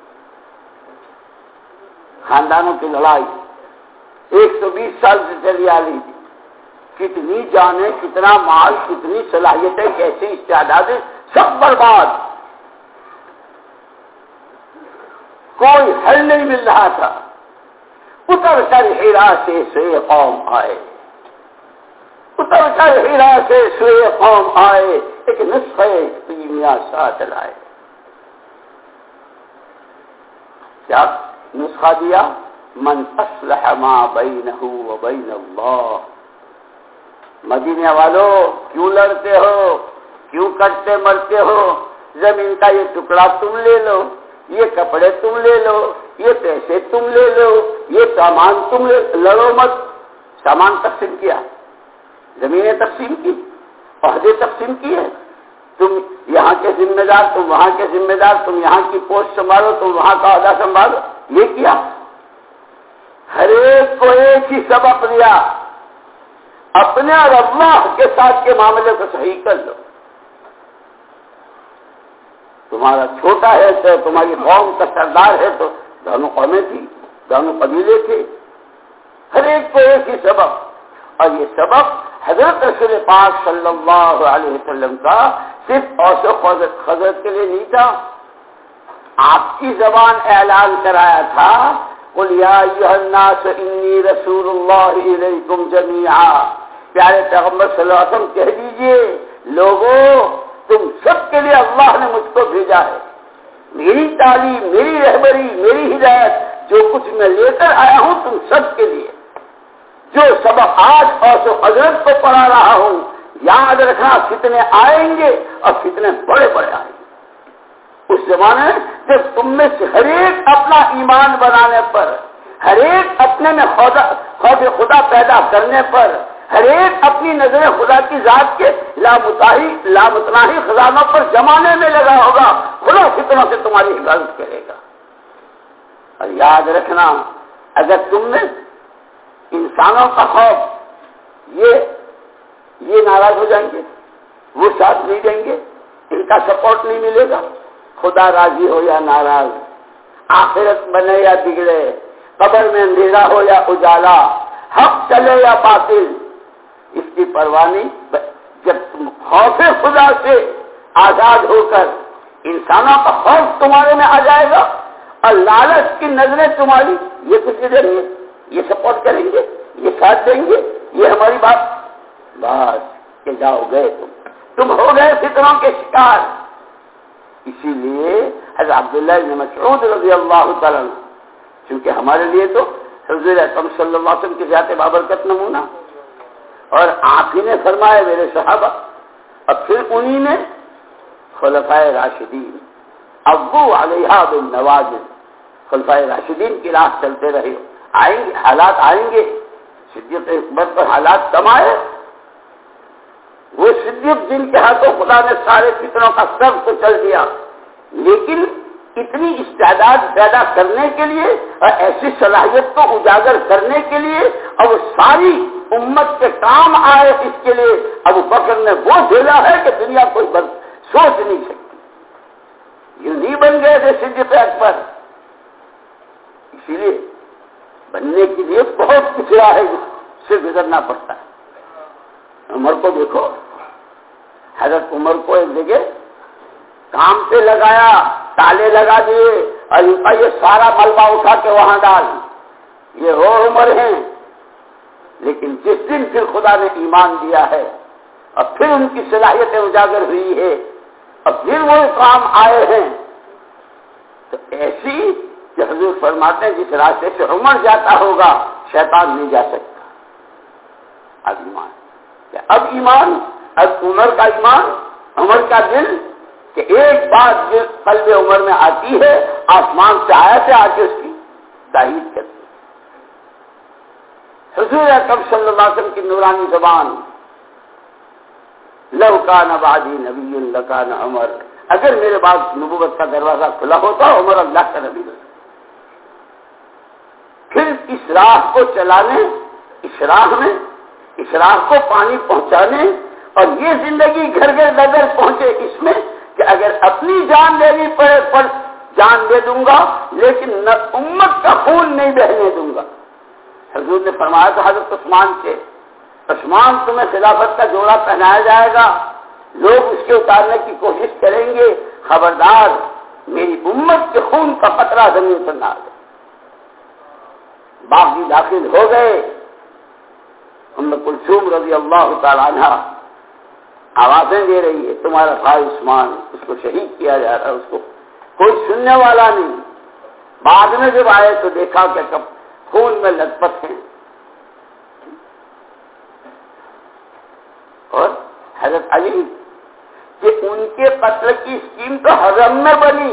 خاندانوں کی لڑائی 120 سال سے چلی آ رہی تھی، کتنی جانیں، کتنا مال، کتنی صلاحیتیں، کیسی استعدادیں، سب برباد، کوئی حل نہیں مل رہا تھا۔ اتر کر ہیرا سے سوئے قوم آئے، اتر کر ہیرا سے سوئے قوم آئے، ایک نسخے کیمیا ساتھ لائے۔ کیا نسخہ دیا؟ من اصلح ما بینہ و بین اللہ۔ مدینے والو کیوں لڑتے ہو، کیوں کٹتے مرتے ہو؟ زمین کا یہ ٹکڑا تم لے لو، یہ کپڑے تم لے لو، یہ پیسے تم لے لو، یہ سامان تم لڑو مت۔ سامان تقسیم کیا، زمینیں تقسیم کی، عہدے تقسیم کیے، تم یہاں کے ذمہ دار، تم وہاں کے ذمہ دار، تم یہاں کی پوسٹ سنبھالو، تم وہاں کا عہدہ سنبھالو، یہ کیا؟ ہر ایک کو ایک ہی سبق دیا، اپنے اور اللہ کے ساتھ کے معاملے کو صحیح کر لو۔ تمہارا چھوٹا ہے تو تمہاری قوم کا سردار ہے تو دونوں قومیں تھی، دونوں قبیلے تھے، ہر ایک کو ایک ہی سبق۔ اور یہ سبق حضرت رسول پاک صلی اللہ علیہ وسلم کا صرف اوس و خزرج کے لیے نہیں تھا، آپ کی زبان اعلان کرایا تھا، قل یا ایھا الناس انی رسول اللہ الیکم جمیعا۔ پیارے پیغمبر صلی اللہ علیہ وسلم کہہ دیجئے، لوگوں تم سب کے لیے اللہ نے مجھ کو بھیجا ہے، میری تعلیم، میری رہبری، میری ہدایت، جو کچھ میں لے کر آیا ہوں تم سب کے لیے۔ جو سبق آج اوس و خزرج کو پڑھا رہا ہوں، یاد رکھنا فتنے آئیں گے اور فتنے بڑے بڑے آئیں گے۔ اس زمانے میں جب تم میں سے ہر ایک اپنا ایمان بنانے پر، ہر ایک اپنے میں خوف خدا پیدا کرنے پر، ہر ایک اپنی نظر خدا کی ذات کے لامتناہی خزانوں پر جمانے میں لگا ہوگا، خدا فتنوں سے تمہاری حفاظت کرے گا۔ اور یاد رکھنا، اگر تم میں انسانوں کا خوف، یہ ناراض ہو جائیں گے، وہ ساتھ نہیں دیں گے، ان کا سپورٹ نہیں ملے گا، خدا راضی ہو یا ناراض، آخرت بنے یا بگڑے، قبر میں اندھیرا ہو یا اجالا، حق چلے یا باطل، اس کی پرواہ نہیں۔ جب تم خوف خدا سے آزاد ہو کر انسانوں کا خوف تمہارے میں آ جائے گا اور لالچ کی نظریں تمہاری یہ کچھ دیں گے، یہ سپورٹ کریں گے، یہ ساتھ دیں گے، یہ ہماری بات کہ جاؤ گئے تم ہو گئے فتنوں کے شکار۔ اسی لیے حضرت عبداللہ بن مسعود رضی اللہ تعالیٰ عنہ، چونکہ ہمارے لیے تو حضور اکرم صلی اللہ علیہ وسلم کی ذات بابرکت نمونہ، اور آپ ہی نے فرمایا میرے صحابہ، اور پھر انہی نے خلفائے راشدین ابو علیہا بالنواجذ، خلفائے راشدین کی راہ چلتے رہے، آئیں گے حالات، آئیں گے، صدیق اکبر پر حالات کم آئے، وہ صدیق جن کے ہاتھوں خدا نے سارے فتنوں کا سب کو چل دیا، لیکن اتنی استعداد پیدا کرنے کے لیے اور ایسی صلاحیت کو اجاگر کرنے کے لیے اور وہ ساری امت کے کام آئے، اس کے لیے ابو بکر نے وہ بھیجا ہے کہ دنیا کوئی سوچ نہیں سکتی، یہ نہیں بن گئے تھے صدیق اکبر۔ اسی لیے بننے کے لیے بہت کچھ ہے سے گزرنا پڑتا ہے۔ عمر کو دیکھو، حضرت عمر کو ایک جگہ کام پہ لگایا، تالے لگا دیے اور ان کا یہ سارا ملبہ اٹھا کے وہاں ڈال، یہ وہ عمر ہیں، لیکن جس دن پھر خدا نے ایمان دیا ہے اور پھر ان کی صلاحیتیں اجاگر ہوئی ہے اور پھر وہ کام آئے ہیں، تو ایسی کہ حضور فرماتے ہیں جس راستے سے عمر جاتا ہوگا شیطان نہیں جا سکتا۔ اب ایمان، اب عمر کا ایمان، عمر کا دل، کہ ایک بات جو قلب عمر میں آتی ہے آسمان سے آیا سے آ کے اس کی تائید کرتی ہے۔ حضور اکرم صلی اللہ علیہ وسلم کی نورانی زبان لو کان بعدی نبی لکان عمر، اگر میرے بعد نبوت کا دروازہ کھلا ہوتا عمر اللہ کا نبی ہوتا۔ پھر اس راہ کو چلانے، اس راہ کو پانی پہنچانے، اور یہ زندگی گھر گھر نظر پہنچے اس میں کہ اگر اپنی جان دینی پڑے پر جان دے دوں گا، لیکن نہ امت کا خون نہیں بہنے دوں گا۔ حضور نے فرمایا تھا حضرت عثمان سے، عثمان تمہیں خلافت کا جوڑا پہنایا جائے گا، لوگ اس کے اتارنے کی کوشش کریں گے، خبردار میری امت کے خون کا قطرہ زمین پر نہ آ جائے۔ باغی داخل ہو گئے، ام کلثوم رضی اللہ تعالی عنہ آوازیں دے رہی ہے، تمہارا بھائی عثمان اس کو شہید کیا جا رہا ہے، اس کو کوئی سننے والا نہیں۔ بعد میں جب آئے تو دیکھا کہ کب خون میں لت پت ہیں، اور حضرت علی کہ ان کے قتل کی اسکیم تو حرم میں بنی،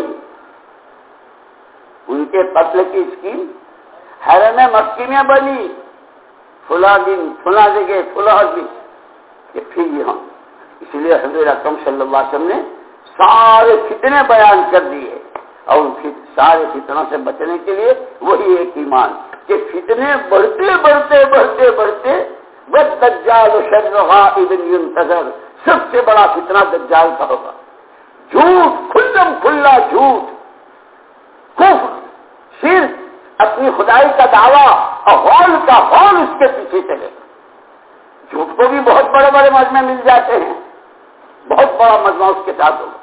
ان کے قتل کی اسکیم حرم مکی میں بنی، فلاں دن فلاں جگہ فلاں دن، کہ پھر یہ ہم اس لیے حضور اکرم صلی اللہ علیہ وسلم نے سارے فتنے بیان کر دیے، اور سارے فتنوں سے بچنے کے لیے وہی ایک ایمان کہ فتنے بڑھتے بڑھتے بڑھتے بڑھتے والدجال شر غائب ينتظر، سب سے بڑا فتنہ دجال کا ہوگا، جھوٹ کھلم کھلا جھوٹ، کفر شرک، اپنی خدائی کا دعویٰ اور غول کا غول اس کے پیچھے چلے گا۔ جھوٹ کو بھی بہت بڑے بڑے مجمع مل جاتے ہیں، بہت بڑا مجمع اس کے ساتھ ہوگا،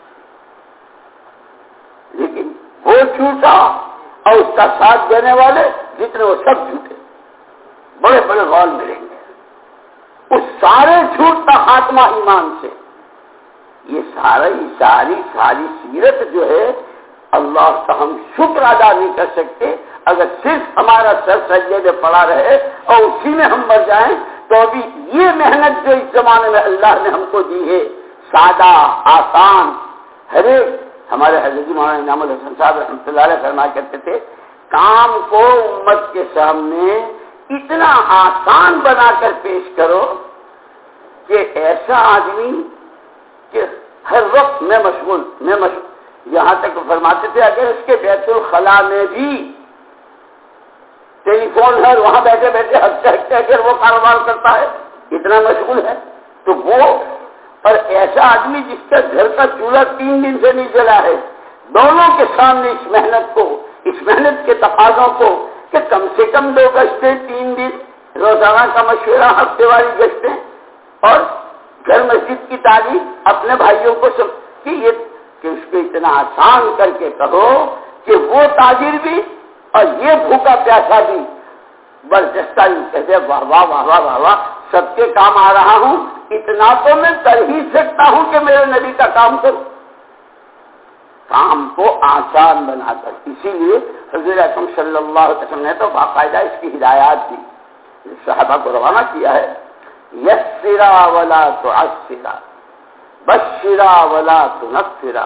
لیکن وہ جھوٹا اور اس کا ساتھ دینے والے جتنے وہ سب جھوٹے، بڑے بڑے غول ملیں گے۔ اس سارے جھوٹ کا خاتمہ ایمان سے، یہ ساری سیرت جو ہے اللہ کا ہم شکر ادا نہیں کر سکتے۔ اگر صرف ہمارا سر سجدے میں پڑا رہے اور اسی میں ہم مر جائیں تو بھی یہ محنت جو اس زمانے میں اللہ نے ہم کو دی ہے، سادہ آسان، ہر ایک ہمارے حضرت مولانا انعام الحسن صاحب رحمۃ اللہ علیہ فرمایا کرتے تھے، کام کو امت کے سامنے اتنا آسان بنا کر پیش کرو کہ ایسا آدمی کہ ہر وقت میں مشغول یہاں تک فرماتے تھے اگر اس کے بیت الخلاء میں بھی ٹیلی فون ہے، وہاں بیٹھے بیٹھے ہفتے اگر وہ کاروبار کرتا ہے، اتنا مشغول ہے، تو وہ اور ایسا آدمی جس کا گھر کا چولہا 3 دن سے نہیں جلا ہے، دونوں کے سامنے اس محنت کے تقاضوں کو کہ کم سے کم 2 گشتیں 3 دن، روزانہ کا مشورہ، ہفتے والی گشتیں، اور گھر مسجد کی تعلیم، اپنے بھائیوں کو سب کہ اس کو اتنا آسان کر کے کہو کہ وہ تاجر بھی اور یہ بھوکا پیاسا بھی برجستہ کہتے واہ واہ واہ واہ واہ واہ، سب کے کام آ رہا ہوں، اتنا تو میں کر ہی سکتا ہوں کہ میرے نبی کا کام کروں، کام کو آسان بنا کر۔ اسی لیے حضور اکرم صلی اللہ علیہ وسلم نے تو باقاعدہ اس کی ہدایات دی، صحابہ کو روانہ کیا ہے، یسرا ولا تعسرا، بشرا ولا تنفرا،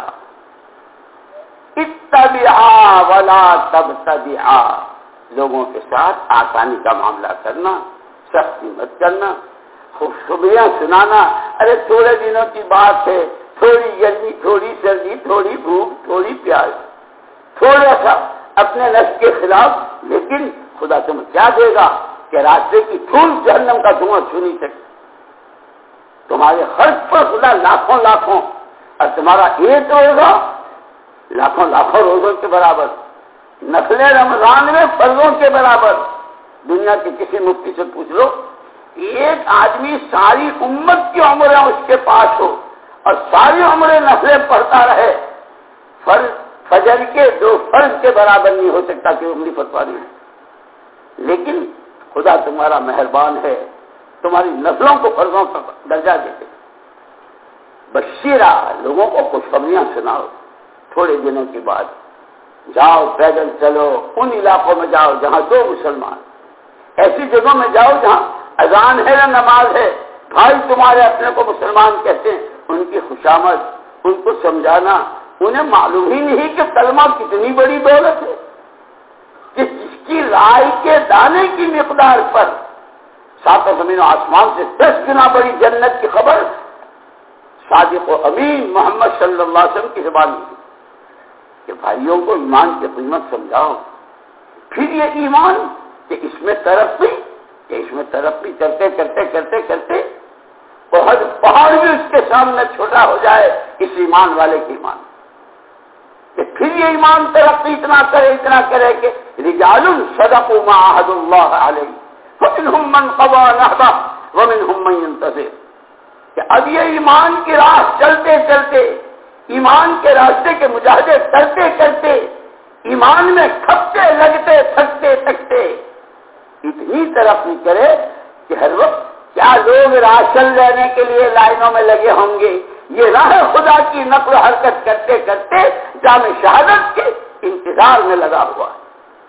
اتبعا ولا تبتدعا، لوگوں کے ساتھ آسانی کا معاملہ کرنا، سختی مت کرنا، خوشخبریاں سنانا، ارے تھوڑے دنوں کی بات ہے، تھوڑی گرمی، تھوڑی سردی، تھوڑی بھوک، تھوڑی پیاس، تھوڑا سا اپنے نفس کے خلاف، لیکن خدا تمہیں کیا دے گا کہ راستے کی دھول جہنم کا دھواں چھو نہیں سکتا، تمہارے خرچ پر خدا لاکھوں لاکھوں، اور تمہارا ایک ہوگا لاکھوں لاکھوں روزوں کے برابر، نفل رمضان میں فرضوں کے برابر۔ دنیا کے کسی مفتی سے پوچھ لو، ایک آدمی ساری امت کی عمریں اس کے پاس ہو اور ساری عمریں نفلیں پڑھتا رہے، فجر کے 2 فرض کے برابر نہیں ہو سکتا کہ عمری فتویٰ نہیں ہے، لیکن خدا تمہارا مہربان ہے، تمہاری نسلوں کو فرضوں کا درجہ دیتے۔ بشیرہ، لوگوں کو خوشخبریاں سناؤ، تھوڑے دنوں کے بعد جاؤ، پیدل چلو، ان علاقوں میں جاؤ جہاں 2 مسلمان، ایسی جگہوں میں جاؤ جہاں اذان ہے یا نماز ہے، بھائی تمہارے اپنے کو مسلمان کہتے ہیں، ان کی خوشامد، ان کو سمجھانا، انہیں معلوم ہی نہیں کہ کلمہ کتنی بڑی دولت ہے، کہ جس کی رائے کے دانے کی مقدار پر 7 زمین و آسمان سے 10 گنا بڑی جنت کی خبر صادق و امین محمد صلی اللہ علیہ وسلم کی زبان میں کہ بھائیوں کو ایمان کی قیمت سمجھاؤ. پھر یہ ایمان کہ اس میں ترقی کرتے کرتے کرتے کرتے بہت پہاڑ بھی اس کے سامنے چھوٹا ہو جائے اس ایمان والے کی ایمان. کہ پھر یہ ایمان ترقی اتنا کرے کہ رجال صدقوا ما عاهدوا الله علیہ فمنهم من قضى نحبه ومنهم من ينتظر. کہ اب یہ ایمان کی راہ چلتے چلتے ایمان کے راستے کے مجاہدے کرتے کرتے ایمان میں کھپتے لگتے تھکتے تھکتے اتنی ترقی کرے کہ ہر وقت کیا لوگ راشن لینے کے لیے لائنوں میں لگے ہوں گے، یہ راہ خدا کی نقل و حرکت کرتے کرتے جام شہادت کے انتظار میں لگا ہوا ہے.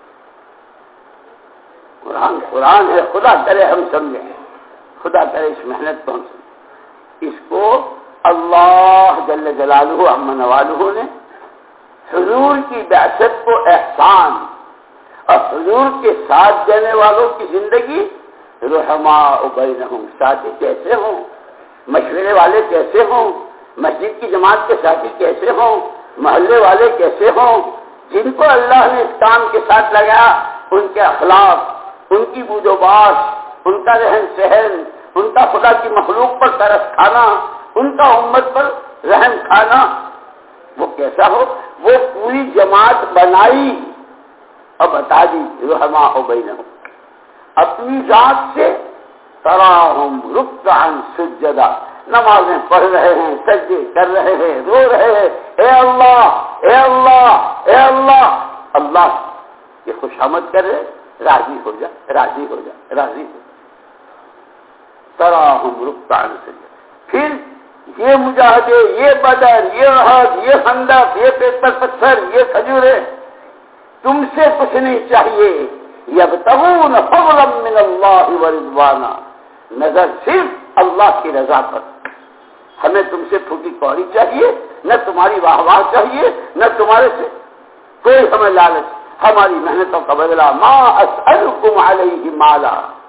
قرآن ہے، خدا کرے ہم سمجھیں، خدا کرے اس محنت کو ہم سمجھیں. اس کو اللہ جل جلالہ عم نوالہ نے حضور کی بعثت کو احسان اور حضور کے ساتھ دینے والوں کی زندگی رحماء بینہم، ساتھی کیسے ہوں، مشورے والے کیسے ہوں، مسجد کی جماعت کے ساتھی کیسے ہوں، محلے والے کیسے ہوں، جن کو اللہ نے اس کام کے ساتھ لگایا ان کے اخلاق، ان کی بود و باش، ان کا رہن سہن، ان کا خدا کی مخلوق پر ترس کھانا، ان کا امت پر رحم کھانا، وہ کیسا ہو. وہ پوری جماعت بنائی اور بتا دی رحماء بینہم، اپنی ذات سے تراہم رکعا سجدا، نمازیں پڑھ رہے ہیں، سجدے کر رہے ہیں، رو رہے ہیں، اے اللہ اے اللہ اے اللہ. اللہ یہ خوشامد کر رہے، راضی ہو جا راضی ہو جا راضی ہو جا. تراہم رکعا سجدا. پھر یہ مجاہدے، یہ بدر، یہ احد، یہ خندق، یہ پتھر، یہ کھجوریں، تم سے کچھ نہیں چاہیے. یبتغون فضلا من اللہ ورضوانا، نظر صرف اللہ کی رضا پر. ہمیں تم سے پھوٹی کوڑی چاہیے، نہ تمہاری واہ واہ چاہیے، نہ تمہارے سے کوئی ہمیں لالچ. ہماری محنتوں کا بدلہ ما اسألکم علیہ مالا،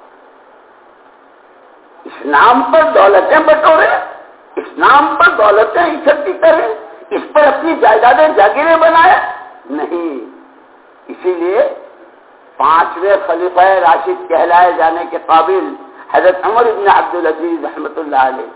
اس نام پر دولتیں بٹورے، اس نام پر دولتیں اکٹھی کریں، اس پر اپنی جائیدادیں جاگیریں بنائے نہیں. اسی لیے 5ویں خلیفہ راشد کہلائے جانے کے قابل حضرت عمر بن عبدالعزیز رحمۃ اللہ علیہ،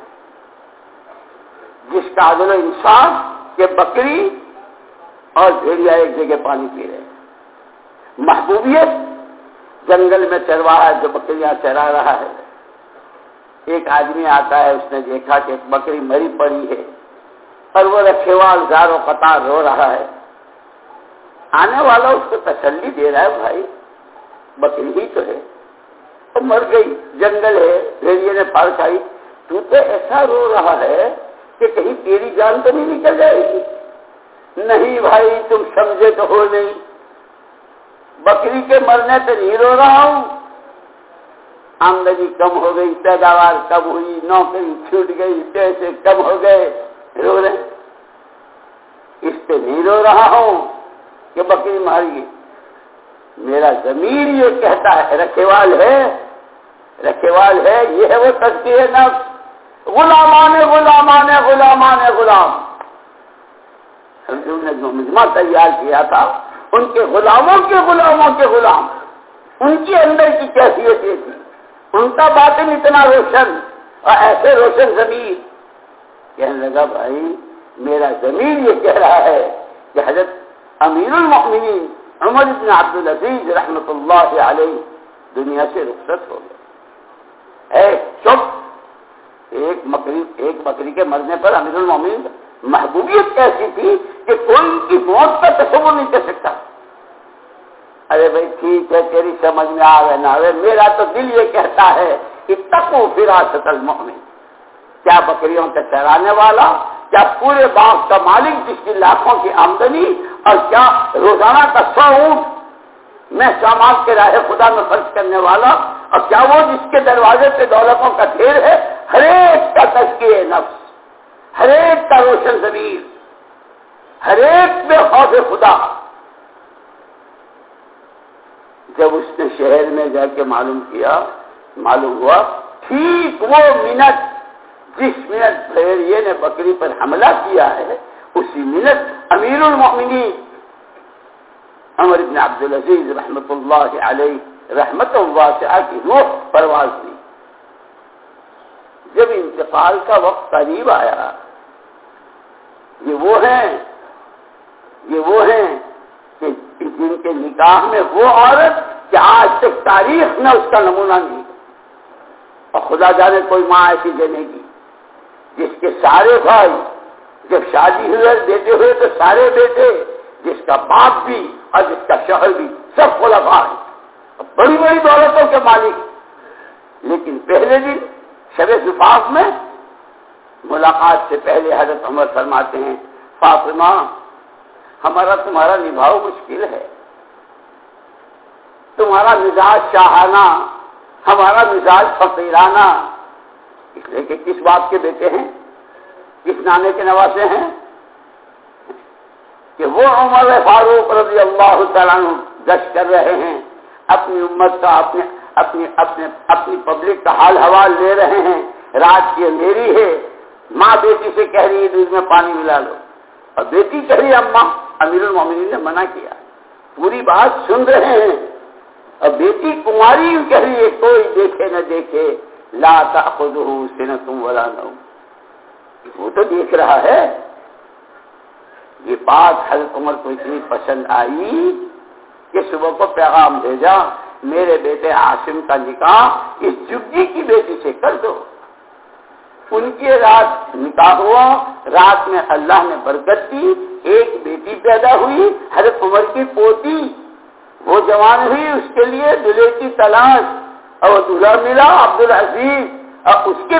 جس کا عدل و انصاف کہ بکری اور بھیڑیا ایک جگہ پانی پی رہے، محبوبیت جنگل میں چرواہا جو بکریاں چرا رہا ہے. ایک آدمی آتا ہے، اس نے دیکھا کہ ایک بکری مری پڑی ہے اور وہ رکھیوال زار و قطار رو رہا ہے. آنے والا اس کو تسلی دے رہا ہے، بھائی بکری ہی تو ہے، وہ مر گئی، جنگل ہے، بھیڑیے نے پھاڑ کھائی، تو ایسا رو رہا ہے کہ کہیں تیری جان تو نہیں نکل جائے گی. نہیں بھائی تم سمجھے تو ہو نہیں، بکری کے مرنے پہ نہیں رو رہا ہوں. آمدنی کم ہو گئی، پیداوار کم ہوئی، نوکری چھوٹ گئی، پیسے کم ہو گئے، رو رہے. اس پہ نہیں رو رہا ہوں کہ بکری مار گئی. میرا ضمیر یہ کہتا ہے رکھیوال ہے، یہ ہے وہ تزکیہ نفس. غلامان غلام، حضور نے جو مجمع تیار کیا تھا ان کے غلاموں کے غلام، ان کی اندر کی کیفیت یہ تھی، ان کا باطن اتنا روشن اور ایسے روشن ضمیر. کہنے لگا بھائی میرا ضمیر یہ کہہ رہا ہے کہ حضرت امیر المؤمنین عمر بن عبدالعزیز رحمۃ اللہ علیہ دنیا سے رخصت ہو گئے. چپ. ایک بکری کے مرنے پر امیر المؤمنین محبوبیت ایسی تھی کہ کوئی ان کی موت کا تصور نہیں کر سکتا. ارے بھائی ٹھیک ہے، تیری سمجھ میں آوے نہ آوے، میرا تو دل یہ کہتا ہے کہ اتقوا فراست المؤمن. کیا بکریوں کا چرانے والا، کیا پورے باغ کا مالک جس کی لاکھوں کی آمدنی اور کیا روزانہ کا 100 اونٹ میں سامان کے راہ خدا میں خرچ کرنے والا، اور کیا وہ جس کے دروازے پہ دولتوں کا ڈھیر ہے، ہر ایک کا تزکیہ نفس، ہر ایک کا روشن ضمیر، ہر ایک میں خوف خدا. جب اس نے شہر میں جا کے معلوم ہوا ٹھیک وہ منٹ جس منٹ بحیریے نے بکری پر حملہ کیا ہے اسی منٹ امیر المؤمنین عمر بن عبدالعزیز رحمت اللہ علیہ رحمت واسعہ کی روح پرواز لی. جب انتقال کا وقت قریب آیا، یہ وہ ہیں کہ جن کے نکاح میں وہ عورت کہ آج تک تاریخ میں اس کا نمونہ نہیں، اور خدا جانے کوئی ماں ایسی دینے کی جس کے سارے بھائی جب شادی ہوئے بیٹے ہوئے تو سارے بیٹے، جس کا باپ بھی اور جس کا شوہر بھی سب خلفاء ہیں، بڑی بڑی دولتوں کے مالک. لیکن پہلے دن شب زفاف میں ملاقات سے پہلے حضرت عمر فرماتے ہیں فاطمہ ہمارا تمہارا نبھاؤ مشکل ہے، تمہارا مزاج شاہانہ، ہمارا مزاج فقیرانہ. اس لیے کہ کس باپ کے بیٹے ہیں، کس نانے کے نواسے ہیں کہ وہ عمر فاروق رضی اللہ تعالیٰ عنہ گشت کر رہے ہیں، اپنی امت کا اپنی پبلک کا حال حوال لے رہے ہیں. رات کی اندھیری ہے، ماں بیٹی سے کہہ رہی ہے دودھ میں پانی ملا لو، اور بیٹی کہہ رہی ہے اماں امیر المومنین نے منع کیا. پوری بات سن رہے ہیں، اور بیٹی کماری کہہ رہی ہے کوئی دیکھے نہ دیکھے لا تأخذہ سنۃ ولا نوم. وہ تو دیکھ رہا ہے. یہ بات حضرت عمر کو اتنی پسند آئی کہ صبح کو پیغام بھیجا میرے بیٹے عاصم کا نکاح اس جگی کی بیٹی سے کر دو. ان کی رات نکاح ہوا، رات میں اللہ نے برکت دی، ایک بیٹی پیدا ہوئی حضرت عمر کی پوتی. وہ جوان ہوئی، اس کے لیے دلہے کی تلاش، اور دلہا ملا عبدالعزیز، اور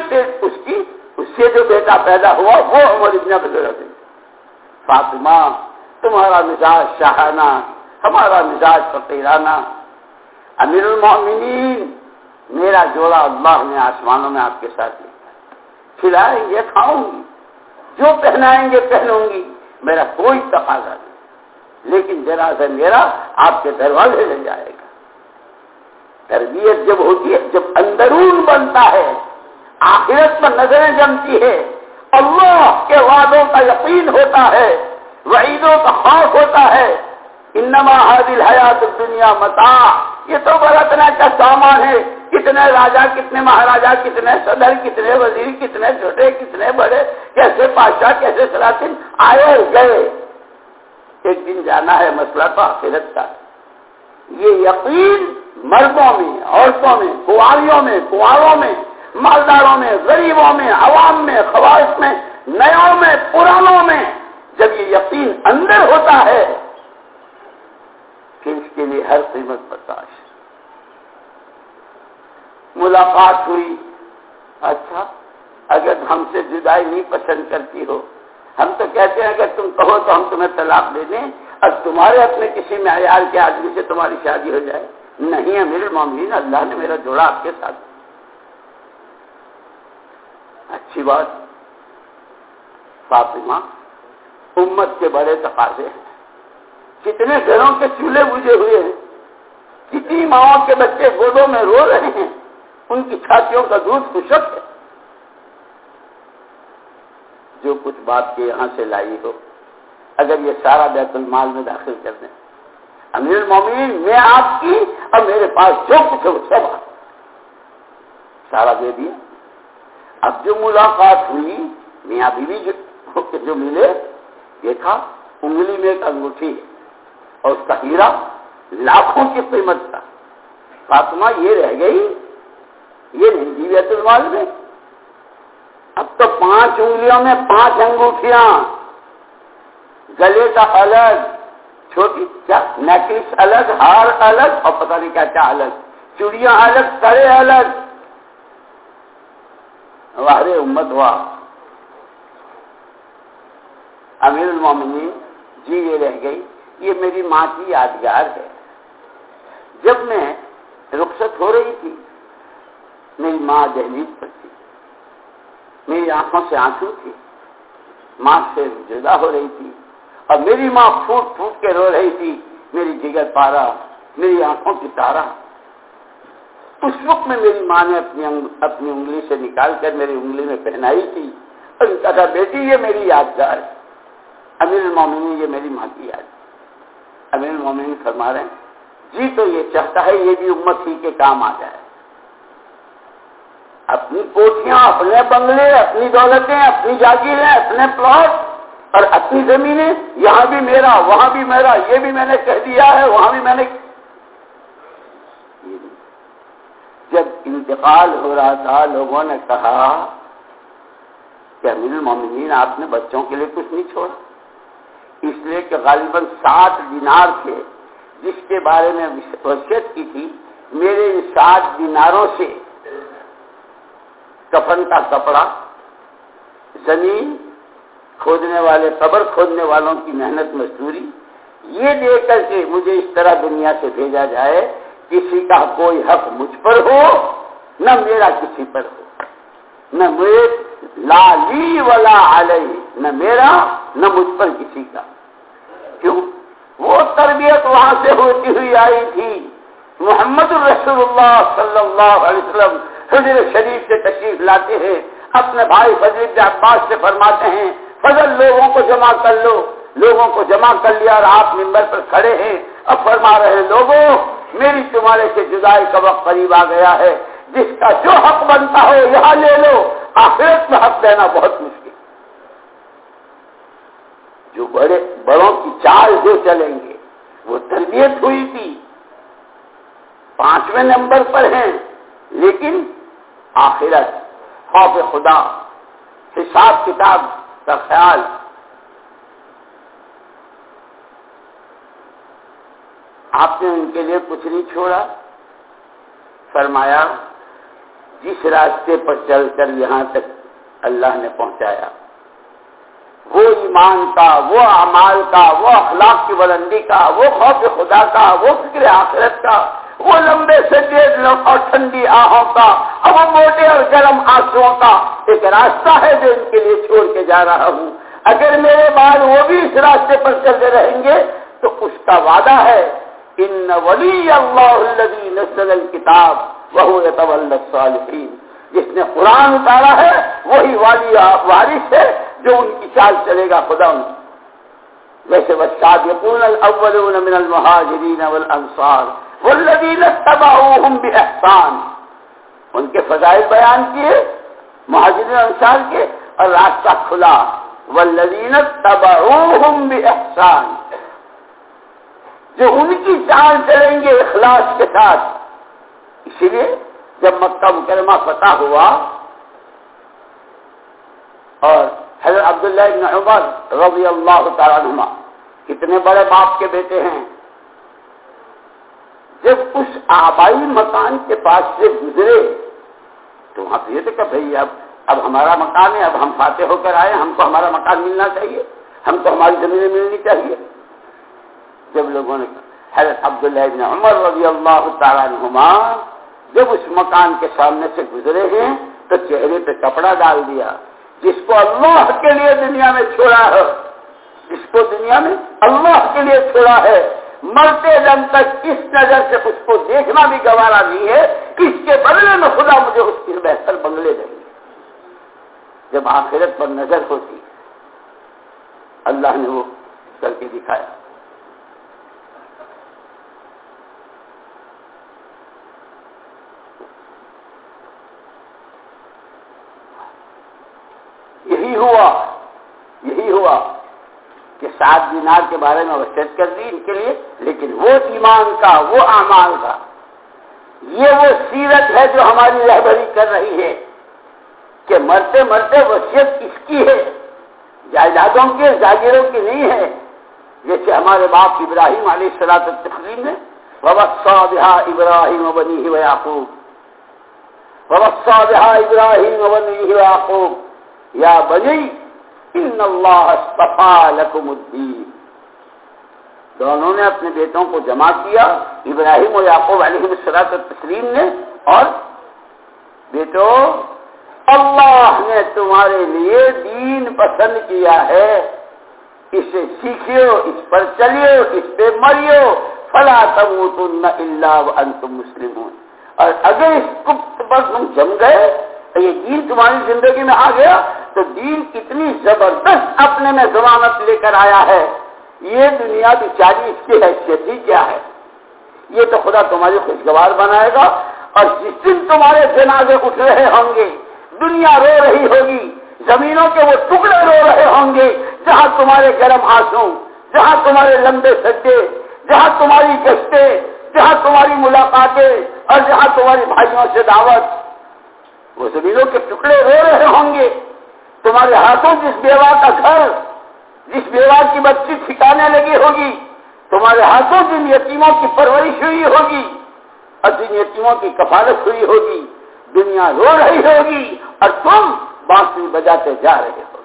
اس سے جو بیٹا پیدا ہوا وہ عمر ابن عبدالعزیز. فاطمہ تمہارا مزاج شاہانہ، ہمارا مزاج فقیرانہ. امیر المؤمنین میرا جوڑا اللہ نے آسمانوں میں آپ کے ساتھ لیا، کھلائیں گے کھاؤں گی، جو پہنائیں گے پہنوں گی، میرا کوئی تقاضا نہیں. لیکن جنازہ میرا آپ کے دروازے لے جائے گا. تربیت جب ہوتی ہے، جب اندرون بنتا ہے، آخرت پر نظریں جمتی ہے، اللہ کے وعدوں کا یقین ہوتا ہے، وعیدوں کا خوف ہوتا ہے. انما هذه الحیات الدنیا متاع، یہ تو برتنا کا سامان ہے. کتنے راجا، کتنے مہاراجا، کتنے صدر، کتنے وزیر، کتنے چھوٹے، کتنے بڑے، کیسے بادشاہ، کیسے سلاطین آئے گئے. ایک دن جانا ہے، مسئلہ تو آخرت کا. یہ یقین مردوں میں، عورتوں میں، کنواریوں میں، کنواروں میں، مالداروں میں، غریبوں میں، عوام میں، خواص میں، نیوں میں، پرانوں میں، جب یہ یقین اندر ہوتا ہے کہ اس کے لیے ہر قیمت برداشت. ملاقات ہوئی، اچھا اگر ہم سے جدائی نہیں پسند کرتی ہو، ہم تو کہتے ہیں اگر تم کہو تو ہم تمہیں طلاق دے دیں اور تمہارے اپنے کسی معیار کے آدمی سے تمہاری شادی ہو جائے. نہیں امیر المومنین، اللہ نے میرا جوڑا آپ کے ساتھ. اچھی بات. فاطمہ امت کے بڑے تقاضے ہیں. کتنے گھروں کے چولہے بجھے ہوئے ہیں، کتنی ماؤں کے بچے گودوں میں رو رہے ہیں، ان کی چھاتیوں کا دودھ خشک ہے. جو کچھ باپ کے یہاں سے لائی ہو اگر یہ سارا بیت المال میں داخل کر دیں، امیر المومنین میں آپ کی اور میرے پاس جو کچھ ہے وہ سب سارا دے دیا. اب جو ملاقات ہوئی، میاں بیوی جو ملے، دیکھا انگلی میں ایک انگوٹھی ہے اور اس کا ہیرا لاکھوں کی قیمت تھا. فاطمہ یہ رہ گئی، یہ نہیں دی بیت المال میں. اب تو 5 انگلیوں میں 5 انگوٹھیاں، گلے کا الگ، چھوٹی کیا نیکلس الگ، ہار الگ، اور پتہ نہیں کیا کیا الگ، چوڑیاں الگ، سرے الگ. واہ امت ہوا. امیر المومنین جی یہ رہ گئی، یہ میری ماں کی یادگار ہے. جب میں رخصت ہو رہی تھی میری ماں دہلیز پر تھی، میری آنکھوں سے آنسو تھی، ماں سے جدا ہو رہی تھی، اور میری ماں پھوٹ پھوٹ کے رو رہی تھی، میری جگر پارا، میری آنکھوں کی تارا. اس وقت میں میری ماں نے اپنی انگلی سے نکال کر میری انگلی میں پہنائی تھی اور کہا بیٹی یہ میری یادگار ہے. امیر المومنین یہ میری ماں کی یاد. امیر المومنین فرما رہے ہیں جی تو یہ چاہتا ہے یہ بھی امت ہی کے کام آ جائے. اپنی کوٹھیاں، اپنے بنگلے، اپنی دولتیں، اپنی جاگیریں، اپنے پلاٹ اور اپنی زمینیں، یہاں بھی میرا وہاں بھی میرا، یہ بھی میں نے کہہ دیا ہے وہاں بھی میں نے. جب انتقال ہو رہا تھا لوگوں نے کہا کہ امیر المومنین آپ نے بچوں کے لیے کچھ نہیں چھوڑا. اس لیے کہ غالباً 7 دینار تھے جس کے بارے میں وصیت کی تھی. میرے ان 7 دیناروں سے کفن کا کپڑا، زمین کھودنے والے، قبر کھودنے والوں کی محنت مزدوری، یہ دے کر کے مجھے اس طرح دنیا سے بھیجا جائے کسی کا کوئی حق مجھ پر ہو نہ میرا کسی پر ہو، نہ میرے لا لی ولا علی، نہ میرا نہ مجھ پر کسی کا. کیوں؟ وہ تربیت وہاں سے ہوتی ہوئی آئی تھی. محمد الرسول اللہ صلی اللہ علیہ وسلم حجر شریف سے تشریف لاتے ہیں، اپنے بھائی فضل بن عباس سے فرماتے ہیں فضل لوگوں کو جمع کر لو. لوگوں کو جمع کر لیا اور آپ منبر پر کھڑے ہیں. اب فرما رہے ہیں لوگوں میری تمہارے سے جدائی کا وقت قریب آ گیا ہے، جس کا جو حق بنتا ہو یہاں لے لو، آخرت میں حق دینا بہت مشکل. جو بڑوں کی چال جو چلیں گے وہ تربیت ہوئی تھی، 5ویں نمبر پر ہیں، لیکن آخرت، خوف خدا، حساب کتاب کا خیال. آپ نے ان کے لیے کچھ نہیں چھوڑا. فرمایا جس راستے پر چل کر یہاں تک اللہ نے پہنچایا، وہ ایمان کا، وہ اعمال کا، وہ اخلاق کی بلندی کا، وہ خوف خدا کا، وہ فکر آخرت کا، وہ لمبے سجید اور ٹھنڈی آہوں کا اور وہ موٹے اور گرم آنسوؤں کا ایک راستہ ہے جو ان کے لیے چھوڑ کے جا رہا ہوں. اگر میرے بعد وہ بھی اس راستے پر چلتے رہیں گے تو اس کا وعدہ ہے ان ولی اللہ الذی نزل الکتاب وهو یتولی الصالحین. جس نے قرآن اتارا ہے وہی والی وارث ہے جو ان کی چال چلے گا. خدا ان ویسے والسابقون الاولون من المہاجرین والانصار والذین اتبعوہم باحسان، ان کے فضائل بیان کیے مہاجرین انصار کے اور راستہ کھلا. والذین اتبعوہم باحسان، جو ان کی چال چلیں گے اخلاص کے ساتھ. اسی لیے جب مکہ مکرمہ فتح ہوا اور حضرت عبداللہ بن عمر رضی اللہ تعالیٰ عنہما کتنے بڑے باپ کے بیٹے ہیں، جب اس آبائی مکان کے پاس سے گزرے تو وہاں یہ تو کہ بھائی اب ہمارا مکان ہے، اب ہم فاتح ہو کر آئے، ہم کو ہمارا مکان ملنا چاہیے، ہم کو ہماری زمینیں ملنی چاہیے. جب لوگوں نے حضرت عبداللہ بن عمر رضی اللہ تعالیٰ عنہما جب اس مکان کے سامنے سے گزرے ہیں تو چہرے پہ کپڑا ڈال دیا. جس کو اللہ کے لیے دنیا میں چھوڑا ہے، جس کو دنیا میں اللہ کے لیے چھوڑا ہے، مرتے دم تک اس نظر سے اس کو دیکھنا بھی گوارا نہیں ہے کہ اس کے بدلے میں خدا مجھے اس کے بہتر بنگلے دیں گے. جب آخرت پر نظر ہوتی اللہ نے وہ کر کے دکھایا. یہی ہوا کہ 7 دینار کے بارے میں وصیت کر دی ان کے لیے، لیکن وہ ایمان کا، وہ اعمال کا، یہ وہ سیرت ہے جو ہماری رہبری کر رہی ہے کہ مرتے مرتے وصیت کس کی ہے؟ جائیدادوں کی، جاگیروں کی نہیں ہے. جیسے ہمارے باپ ابراہیم علیہ الصلوۃ والتسلیم نے وَوَصَّىٰ بِهَا إِبْرَاهِيمُ وَبَنِيهِ وَيَعْقُوبُ وَوَصَّىٰ بِهَا إِبْرَاهِيمُ وَبَنِيهِ وَيَعْقُوبُ یا بنی ان اللہ اصطفیٰ لکم الدین. دونوں نے اپنے بیٹوں کو جمع کیا، ابراہیم و یعقوب علیہ الصلوۃ والتسلیم نے، اور بیٹو اللہ نے تمہارے لیے دین پسند کیا ہے، اسے سیکھیو، اس پر چلیو، اس پہ مریو، فلا تموتن الا وانتم مسلمون. اور اگر اس کو پر تم جم گئے تو یہ دین تمہاری زندگی میں آ گیا تو دین کتنی زبردست اپنے میں ضمانت لے کر آیا ہے. یہ دنیا بیچاری اس کی حیثیت ہی کیا ہے. یہ تو خدا تمہاری خوشگوار بنائے گا. اور جس دن تمہارے جنازے اٹھ رہے ہوں گے, دنیا رو رہی ہوگی, زمینوں کے وہ ٹکڑے رو رہے ہوں گے, جہاں تمہارے گرم آنسو, جہاں تمہارے لمبے سجدے, جہاں تمہاری گشتیں, جہاں تمہاری ملاقاتیں اور جہاں تمہاری بھائیوں سے دعوت, وہ زمینوں کے ٹکڑے رو رہے ہوں گے. تمہارے ہاتھوں جس بیوہ کا گھر, جس بیوہ کی بچی ٹھکانے لگی ہوگی, تمہارے ہاتھوں جن یتیموں کی پرورش ہوئی ہوگی اور جن یتیموں کی کفالت ہوئی ہوگی, دنیا رو رہی ہوگی اور تم بانسری بجاتے جا رہے ہو.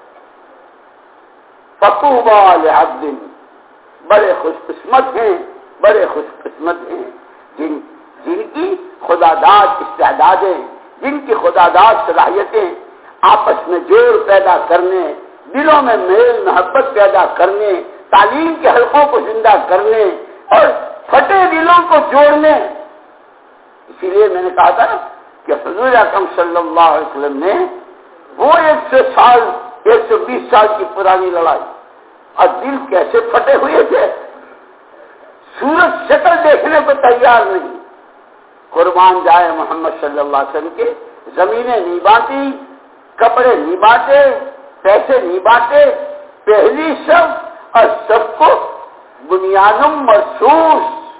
فطوبى لعبد, بڑے خوش قسمت ہیں, بڑے خوش قسمت ہیں جن کی خدا داد استعدادیں, جن کی خدا داد صلاحیتیں آپس میں جوڑ پیدا کرنے, دلوں میں میل محبت پیدا کرنے, تعلیم کے حلقوں کو زندہ کرنے اور پھٹے دلوں کو جوڑنے. اسی لیے میں نے کہا تھا کہ حضور اکرم صلی اللہ علیہ وسلم نے وہ 120 سال کی پرانی لڑائی اور دل کیسے پھٹے ہوئے تھے, سورج شکل دیکھنے کو تیار نہیں. قربان جائے محمد صلی اللہ علیہ وسلم کے, زمینیں نہیں بانٹی, کپڑے نہیں بانٹے, پیسے نہیں بانٹے, پہلی شب اور سب کو بنیادم مرصوص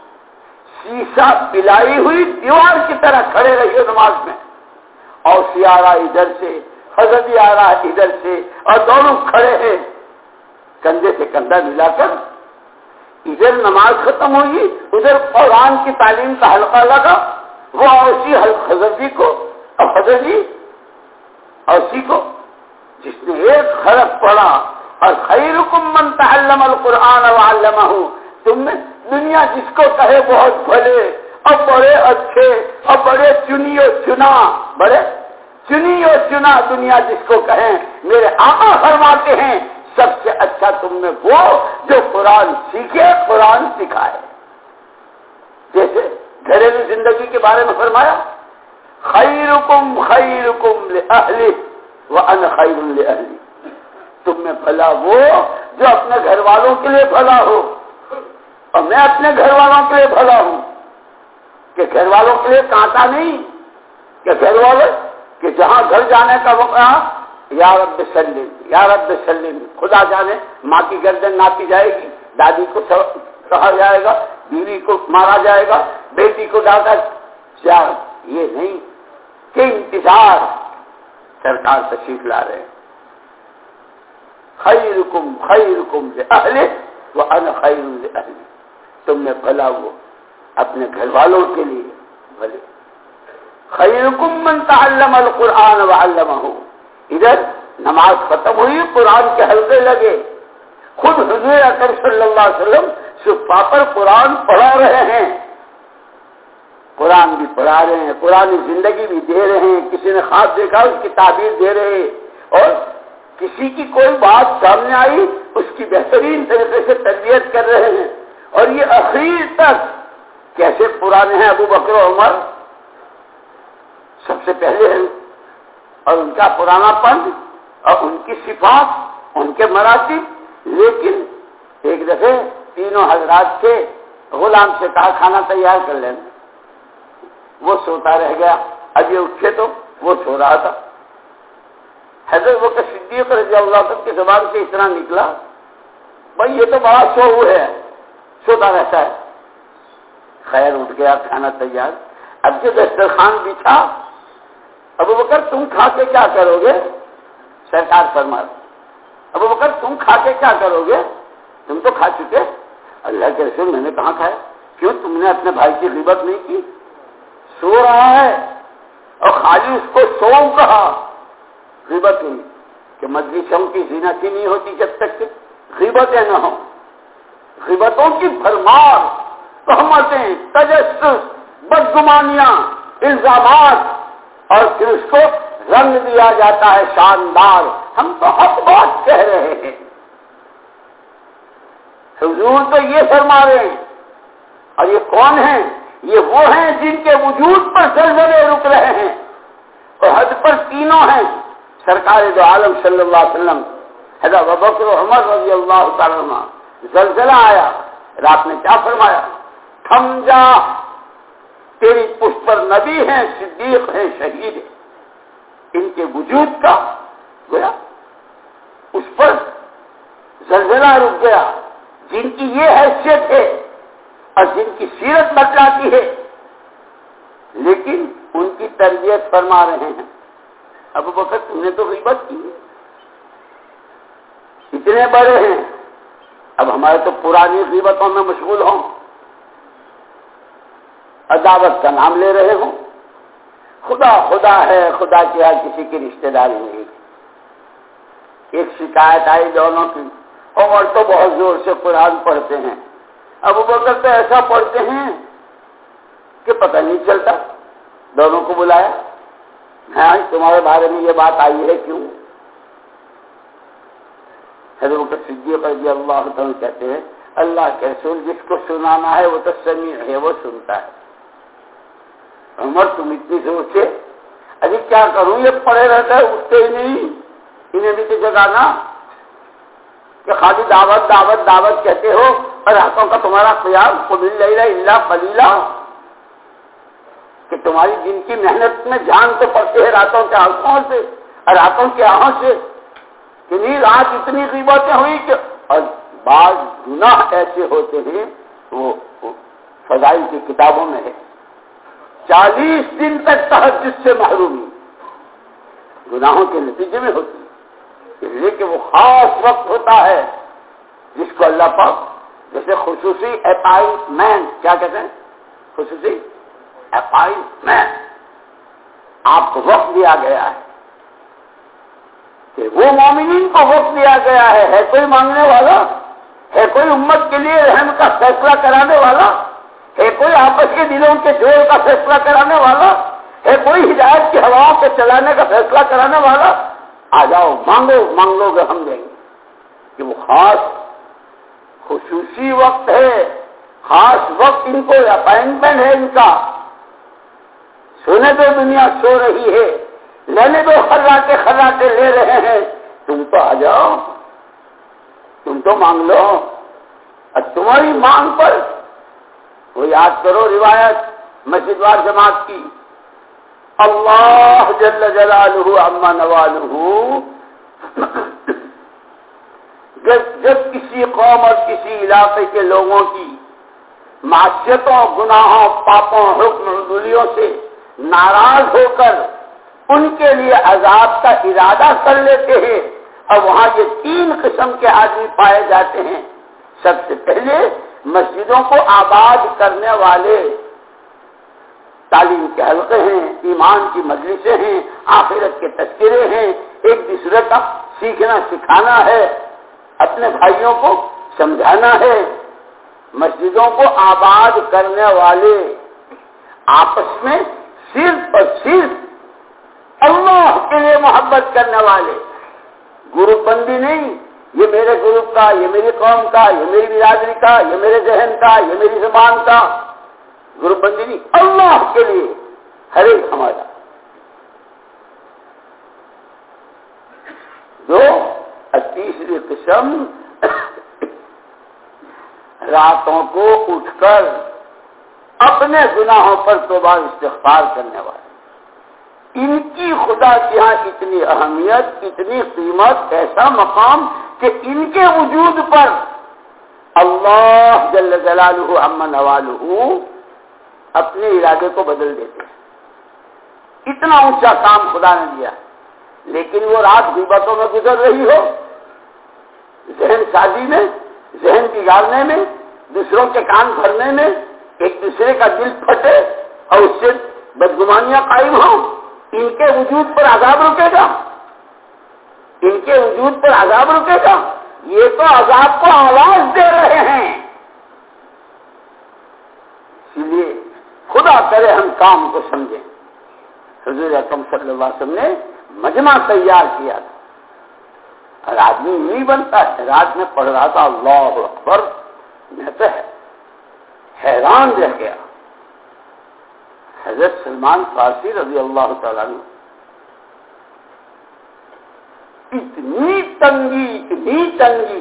شیشہ پلائی ہوئی دیوار کی طرح کھڑے رہیے نماز میں. اور آ رہا ادھر سے, حضرت آ رہا ادھر سے, اور دونوں کھڑے ہیں کندھے سے کندھا ملا کر. ادھر نماز ختم ہوئی, ادھر قرآن کی تعلیم کا حلقہ لگا. وہ اوسی حضرت جی کو اور حضرت جی اوسی کو, جس نے ایک حرف پڑھا. اور خیرکم من تعلم القرآن وعلمہ, تم نے دنیا جس کو کہے بہت بھلے اور بڑے اچھے اور بڑے چنی و چنا, بڑے چنی و چنا دنیا جس کو کہیں, میرے آقا فرماتے ہیں سب سے اچھا تم میں وہ جو قرآن سیکھے, قرآن سکھائے. جیسے گھریلو زندگی کے بارے میں فرمایا, خیرکم خیرکم لأہلہ وانا خیر لأہلی, تم میں بھلا وہ جو اپنے گھر والوں کے لیے بھلا ہو اور میں اپنے گھر والوں کے لیے بھلا ہوں. کہ گھر والوں کے لیے کانٹا نہیں, کہ گھر والے کہ جہاں گھر جانے کا وقت یا رب سلم یا رب سلم, خدا جانے ماں کی گردن ناپی جائے گی, دادی کو کہا جائے گا, بیوی کو مارا جائے گا, بیٹی کو ڈالا جائے. یہ نہیں کہ انتظار, سرکار تشریف لا رہے ہیں. خیرکم خیرکم لأہلہ وانا خیر لأہلی, تم میں بھلا وہ اپنے گھر والوں کے لیے بھلے. خیرکم من تعلم القرآن وعلمہ, ادھر نماز ختم ہوئی, قرآن کے حلقے لگے. خود حضور اکرم صلی اللہ علیہ وسلم صفحہ پر قرآن پڑھا رہے ہیں, قرآن بھی پڑھا رہے ہیں, قرآن زندگی بھی دے رہے ہیں. کسی نے خواب دیکھا اس کی تعبیر دے رہے ہیں, اور کسی کی کوئی بات سامنے آئی اس کی بہترین طریقے سے تربیت کر رہے ہیں. اور یہ اخیر تک کیسے پرانے ہیں ابو بکر و عمر سب سے پہلے ہیں, اور ان کا پرانا پن اور ان کی صفات, ان کے مراتب. لیکن ایک دفعہ تینوں حضرات کے غلام سے کہا کھانا تیار کر لینا, وہ سوتا رہ گیا. اب یہ اٹھے تو وہ سو رہا تھا. حضرت بکر صدیق رضی اللہ عنہ کی زبان سے اتنا نکلا, بھائی یہ تو بڑا سو ہے, سوتا رہتا ہے. خیر اٹھ گیا, کھانا تیار. اب جو دسترخوان بچھا, ابو بکر تم کھا کے کیا کرو گے؟ سرکار فرما, ابو بکر تم کھا کے کیا کرو گے؟ تم تو کھا چکے. اللہ کے رسول میں نے کہاں کھایا؟ کیوں تم نے اپنے بھائی کی غیبت نہیں کی؟ سو رہا ہے اور خالی اس کو سو کہا, غیبت ہوئی. کہ مجلسوں کی زینت ہی نہیں ہوتی جب تک کہ غیبتیں نہ ہوں. غیبتوں کی بھرمار, تہمتیں, تجسس, بدگمانیاں, الزامات, اور پھر اس کو رنگ دیا جاتا ہے شاندار. ہم تو حق بات کہہ رہے ہیں. حضور تو یہ فرما رہے ہیں, اور یہ کون ہیں؟ یہ وہ ہیں جن کے وجود پر زلزلے رک رہے ہیں، اور حد پر تینوں ہیں، سرکار دو عالم صلی اللہ علیہ وسلم، حضرت ابوبکر و عمر رضی اللہ تعالیٰ عنہ۔ زلزلہ آیا، رات نے کیا فرمایا؟ تھم جا، تیری پشت پر نبی ہیں، صدیق ہیں، شہید ہیں۔ ان کے وجود کا گویا اس پر زلزلہ رک گیا، جن کی یہ حیثیت ہے اور جن کی سیرت بتلاتی ہے، لیکن ان کی تربیت فرما رہے ہیں۔ ابو بکر تم نے تو غیبت کی، اتنے بڑے ہیں، اب ہمارے تو پرانی غیبتوں میں مشغول ہوں، عداوت کا نام لے رہے ہوں، خدا خدا ہے، خدا کے یہاں کسی کی رشتہ داری نہیں۔ ایک شکایت آئی دونوں کی، عمر تو بہت زور سے قرآن پڑھتے ہیں، ابو بکر تو ایسا پڑھتے ہیں کہ پتہ نہیں چلتا۔ دونوں کو بلایا، ہاں تمہارے بارے میں یہ بات آئی ہے کیوں؟ حضرت بکر صدیق رضی اللہ عنہ کہتے ہیں اللہ کے رسول جس کو سنانا ہے وہ تو سمیع ہے، وہ سنتا ہے۔ عمر تم اتنی زور سے، ابھی کیا کروں، یہ پڑے رہتا ہے، اٹھتے ہی نہیں، انہیں بھی تو جگانا کہ خالی دعوت دعوت دعوت کہتے ہو اور راتوں کا تمہارا قیام قل اللیل الا قلیلا، کہ تمہاری جن کی محنت میں جان تو پڑتی ہے راتوں کے آنکھوں سے اور راتوں کے آہوں سے، کہ نہیں رات اتنی غیبتیں ہوئی کہ، اور بعض گناہ ایسے ہوتے ہیں وہ فضائل کی کتابوں میں ہے، 40 دن تک تہجد سے محرومی گناہوں کے نتیجے میں ہوتی ہے، اس لیے کہ وہ خاص وقت ہوتا ہے جس کو اللہ پاک جیسے خصوصی اپائنٹمنٹ، کیا کہتے ہیں، خصوصی اپائنٹمنٹ، آپ کو وقت دیا گیا ہے کہ وہ مومنین کو وقت دیا گیا ہے کوئی مانگنے والا، ہے کوئی امت کے لیے رحم کا فیصلہ کرانے والا، ہے کوئی آپس کے دلوں کے جوڑ کا فیصلہ کرانے والا، ہے کوئی ہدایت کی ہواؤں کو چلانے کا فیصلہ کرانے والا، آ جاؤ مانگو، مانگ لو گے ہم دیں گے۔ کہ وہ خاص خصوصی وقت ہے، خاص وقت ان کو اپائنٹمنٹ ہے ان کا، سونے دو دنیا سو رہی ہے، لینے دو خراٹے خراٹے لے رہے ہیں، تم تو آ جاؤ، تم تو مانگ لو، اور تمہاری مانگ پر وہ یاد کرو روایت مسجد وار جماعت کی، اللہ جل جلالہ عما نوالہ، جب کسی قوم اور کسی علاقے کے لوگوں کی معصیتوں، گناہوں، پاپوں، حکم عدولیوں سے ناراض ہو کر ان کے لیے عذاب کا ارادہ کر لیتے ہیں، اور وہاں یہ 3 قسم کے آدمی پائے جاتے ہیں۔ سب سے پہلے مسجدوں کو آباد کرنے والے، تعلیم کے حلقے ہیں، ایمان کی مجلسیں ہیں، آخرت کے تذکرے ہیں، ایک دوسرے کا سیکھنا سکھانا ہے، اپنے بھائیوں کو سمجھانا ہے۔ مسجدوں کو آباد کرنے والے آپس میں صرف اور صرف اللہ کے لیے محبت کرنے والے، گروپ بندی نہیں، یہ میرے گروپ کا، یہ میری قوم کا، یہ میری برادری کا، یہ میرے ذہن کا، یہ میری زبان کا، گروپ بندی نہیں، اللہ کے لیے ہر ایک ہمارا۔ دو، تیسری قسم راتوں کو اٹھ کر اپنے گناہوں پر توبہ استغفار کرنے والے، ان کی خدا کے ہاں اتنی اہمیت، اتنی قیمت، ایسا مقام کہ ان کے وجود پر اللہ جل جلالہ عما نوالہ اپنے ارادے کو بدل دیتے ہیں۔ اتنا اونچا کام خدا نے دیا، لیکن وہ رات غیبتوں میں گزر رہی ہو، ذہن سازی میں، ذہن بگاڑنے میں، دوسروں کے کان بھرنے میں، ایک دوسرے کا دل پھٹے اور اس سے بدگمانیاں قائم ہوں، ان کے وجود پر عذاب رکے گا، ان کے وجود پر عذاب رکے گا، یہ تو عذاب کو آواز دے رہے ہیں۔ اسی لیے خدا کرے ہم کام کو سمجھیں۔ حضور اکرم صلی اللہ علیہ وسلم نے مجمع تیار کیا تھا، اور آدمی نہیں بنتا ہے۔ رات میں پڑھ رہا تھا اللہ اکبر، میں تو حیران رہ گیا حضرت سلمان فارسی رضی اللہ تعالیٰ عنہ اتنی تنگی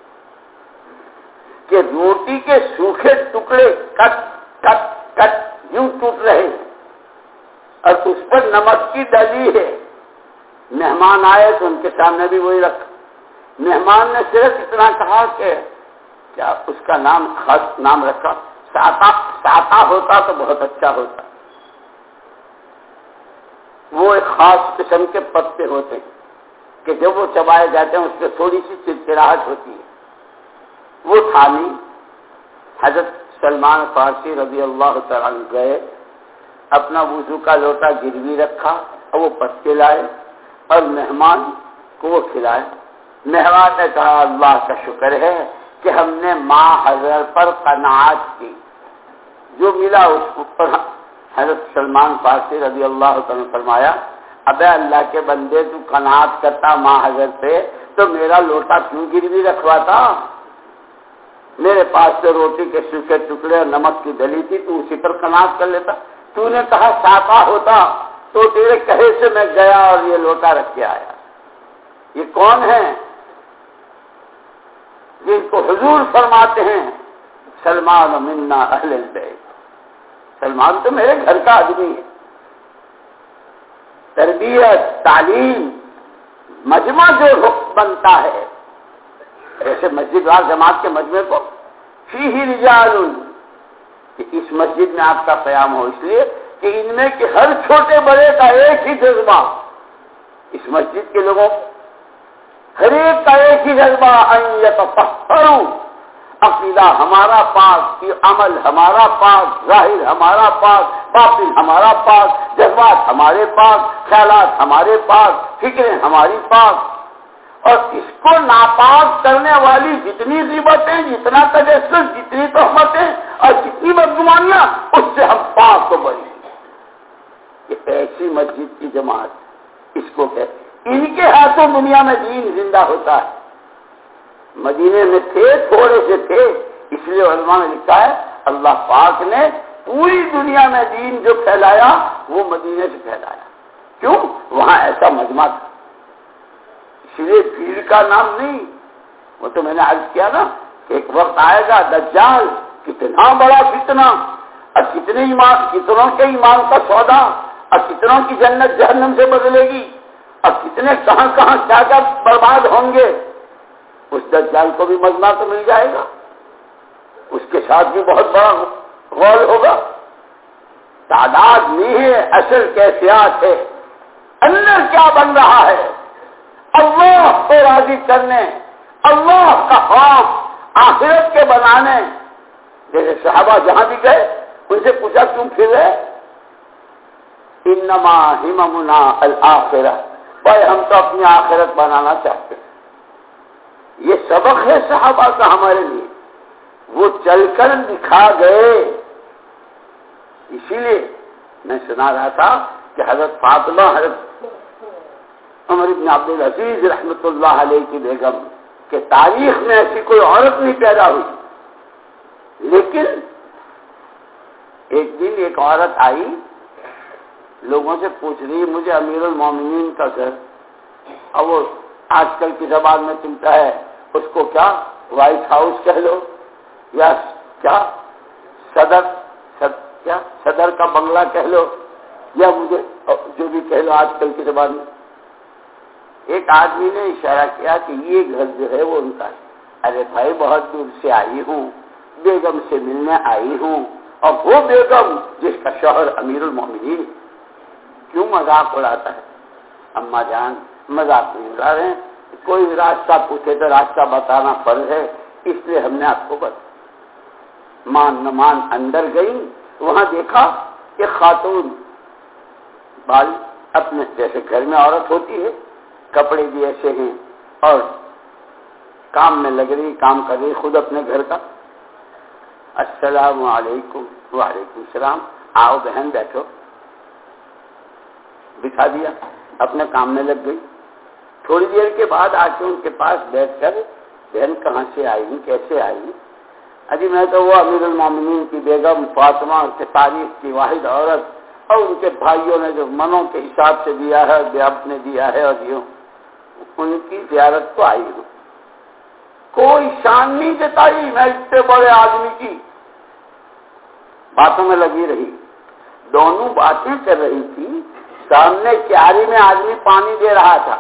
کہ روٹی کے سوکھے ٹکڑے کٹ کٹ کٹ یوں ٹوٹ رہے اور اس پر نمک کی ڈلی ہے. مہمان آئے تو ان کے سامنے بھی وہی رکھا. مہمان نے صرف اتنا کہا کہ کیا اس کا خاص نام رکھا، ساتا ہوتا تو بہت اچھا ہوتا. وہ ایک خاص قسم کے پتے ہوتے ہیں کہ جب وہ چبائے جاتے ہیں اس پہ تھوڑی سی چرچراہٹ ہوتی ہے. وہ تھالی حضرت سلمان فارسی رضی اللہ تعالیٰ عنہ گئے، اپنا وضو کا لوٹا گروی رکھا اور وہ پتے لائے اور مہمان کو وہ کھلائے. مہمان نے کہا اللہ کا شکر ہے کہ ہم نے ماں حضرت پر قناعت کی، جو ملا اس پر. حضرت سلمان فارسی رضی اللہ تعالیٰ فرمایا ابے اللہ کے بندے تو قناعت کرتا ماں حضرت پہ تو میرا لوٹا کیوں گروی رکھواتا؟ میرے پاس سے روٹی کے سوکھے ٹکڑے اور نمک کی ڈلی تھی تو اسی پر قناعت کر لیتا. تو نے کہا ساتا ہوتا تو تیرے کہے سے میں گیا اور یہ لوٹا رکھ کے آیا. یہ کون ہے جن کو حضور فرماتے ہیں سلمان منا اہل البیت؟ سلمان تو میرے گھر کا آدمی ہے. تربیت، تعلیم، مجمع جو بنتا ہے، ایسے مسجد وال جماعت کے مجمع کو فیہ رجال، کہ اس مسجد میں آپ کا قیام ہو اس لیے کہ ان میں کہ ہر چھوٹے بڑے کا ایک ہی جذبہ، اس مسجد کے لوگوں ہر ایک کا ایک ہی جذبہ ان یتطہروا، عقیدہ ہمارا پاک، عمل ہمارا پاک، ظاہر ہمارا پاک، باطن ہمارا پاک، جذبات ہمارے پاک، خیالات ہمارے پاک، فکریں ہماری پاک. اور اس کو ناپاک کرنے والی جتنی غیبتیں، جتنا تجسس، جتنی تہمتیں اور جتنی بدگمانیاں، اس سے ہم پاک کو بری. یہ ایسی مسجد کی جماعت اس کو کہتے ہیں. ان کے ہاتھوں دنیا میں دین زندہ ہوتا ہے. مدینے میں تھے، تھوڑے سے تھے، اس لیے علماء نے لکھا ہے اللہ پاک نے پوری دنیا میں دین جو پھیلایا وہ مدینے سے پھیلایا. کیوں؟ وہاں ایسا مجمع تھا. اس لیے بھیڑ کا نام نہیں. وہ تو میں نے عرض کیا نا کہ ایک وقت آئے گا دجال، کتنا بڑا فتنہ، اور کتنوں کے ایمان کا سودا، اور کتنوں کی جنت جہنم سے بدلے گی، اور کتنے کہاں کیا کیا برباد ہوں گے. اس دجال کو بھی مجمع تو مل جائے گا، اس کے ساتھ بھی بہت بڑا غول ہوگا. تعداد نہیں ہے، اصل کیفیات ہے. اندر کیا بن رہا ہے؟ اللہ کو راضی کرنے، اللہ کا خوف، آخرت کے بنانے. جیسے صحابہ جہاں بھی گئے ان سے پوچھا کیوں پھر رہے؟ انما ہممنا الآخرہ، بھائی ہم تو اپنی آخرت بنانا چاہتے ہیں. یہ سبق ہے صحابہ کا ہمارے لیے، وہ چل کر دکھا گئے. اسی لیے میں سنا رہا تھا کہ حضرت فاطمہ، حضرت عمر بن عبد العزیز رحمۃ اللہ علیہ کی بیگم کہ تاریخ میں ایسی کوئی عورت نہیں پیدا ہوئی. لیکن ایک دن ایک عورت آئی، لوگوں سے پوچھ رہی مجھے امیر المومنین کا گھر، اور وہ آج کل کی زبان میں چلتا ہے اس کو کیا وائٹ ہاؤس کہہ لو یا کیا صدر کا بنگلہ کہہ لو یا مجھے جو بھی کہہ لو آج کل کی زبان میں. ایک آدمی نے اشارہ کیا کہ یہ گھر جو ہے وہ ان کا ہے. ارے بھائی بہت دور سے آئی ہوں، بیگم سے ملنے آئی ہوں، اور وہ بیگم جس کا شوہر امیر المومنین. کیوں مذاق اڑاتا ہے؟ اما جان مذاق نہیں اڑا رہے ہیں، کوئی راستہ پوچھے تو راستہ بتانا فرض ہے، اس لیے ہم نے آپ کو مان نمان اندر گئی. وہاں دیکھا کہ خاتون بال اپنے جیسے گھر میں عورت ہوتی ہے، کپڑے بھی ایسے ہیں اور کام میں لگ رہی، کام کر رہی خود اپنے گھر کا. السلام علیکم. وعلیکم السلام. آؤ بہن بیٹھو. بٹھا دیا، اپنے کام میں لگ گئی. تھوڑی دیر کے بعد آ کے ان کے پاس بیٹھ کر بہن کہاں سے آئی، کیسے آئی؟ اجی میں تو وہ امیر المومنین کی بیگم فاطمہ کی تاریخ کی واحد عورت اور ان کے بھائیوں نے جو منوں کے حساب سے دیا ہے بے اپنے دیا ہے، اور یوں ان کی زیارت کو آئی ہوں، کوئی شان نہیں جتائی، میں اتنے بڑے آدمی کی باتوں میں لگی رہی، دونوں باتیں کر رہی تھی، سامنے کیاری میں آدمی پانی دے رہا تھا،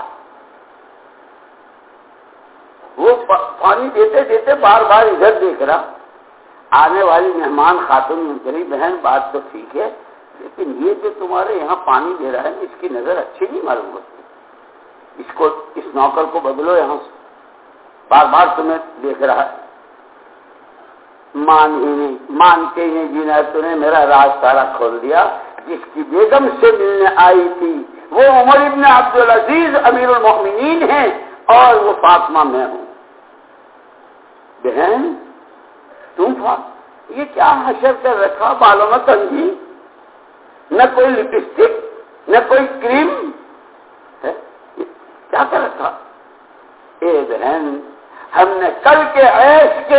وہ پانی دیتے دیتے بار بار ادھر دیکھ رہا، آنے والی مہمان خاتون نے کہی بہن بات تو ٹھیک ہے لیکن یہ جو تمہارے یہاں پانی دے رہا ہے اس کی نظر اچھی نہیں معلوم ہوتی، اس نوکر کو بدلو یہاں سے، بار بار تمہیں دیکھ رہا ہے، مانتے ہی جینا تو نے میرا راز سارا کھول دیا، جس کی بیگم سے ملنے آئی تھی وہ عمر ابن عبدالعزیز امیر المؤمنین ہیں اور وہ فاطمہ میں ہوں۔ بہن تم یہ کیا حشر کر رکھا، بالوں میں کنگھی، نہ کوئی لپسٹک نہ کوئی کریم ہے، کیا کر رکھا؟ اے بہن ہم نے کل کے عیش کے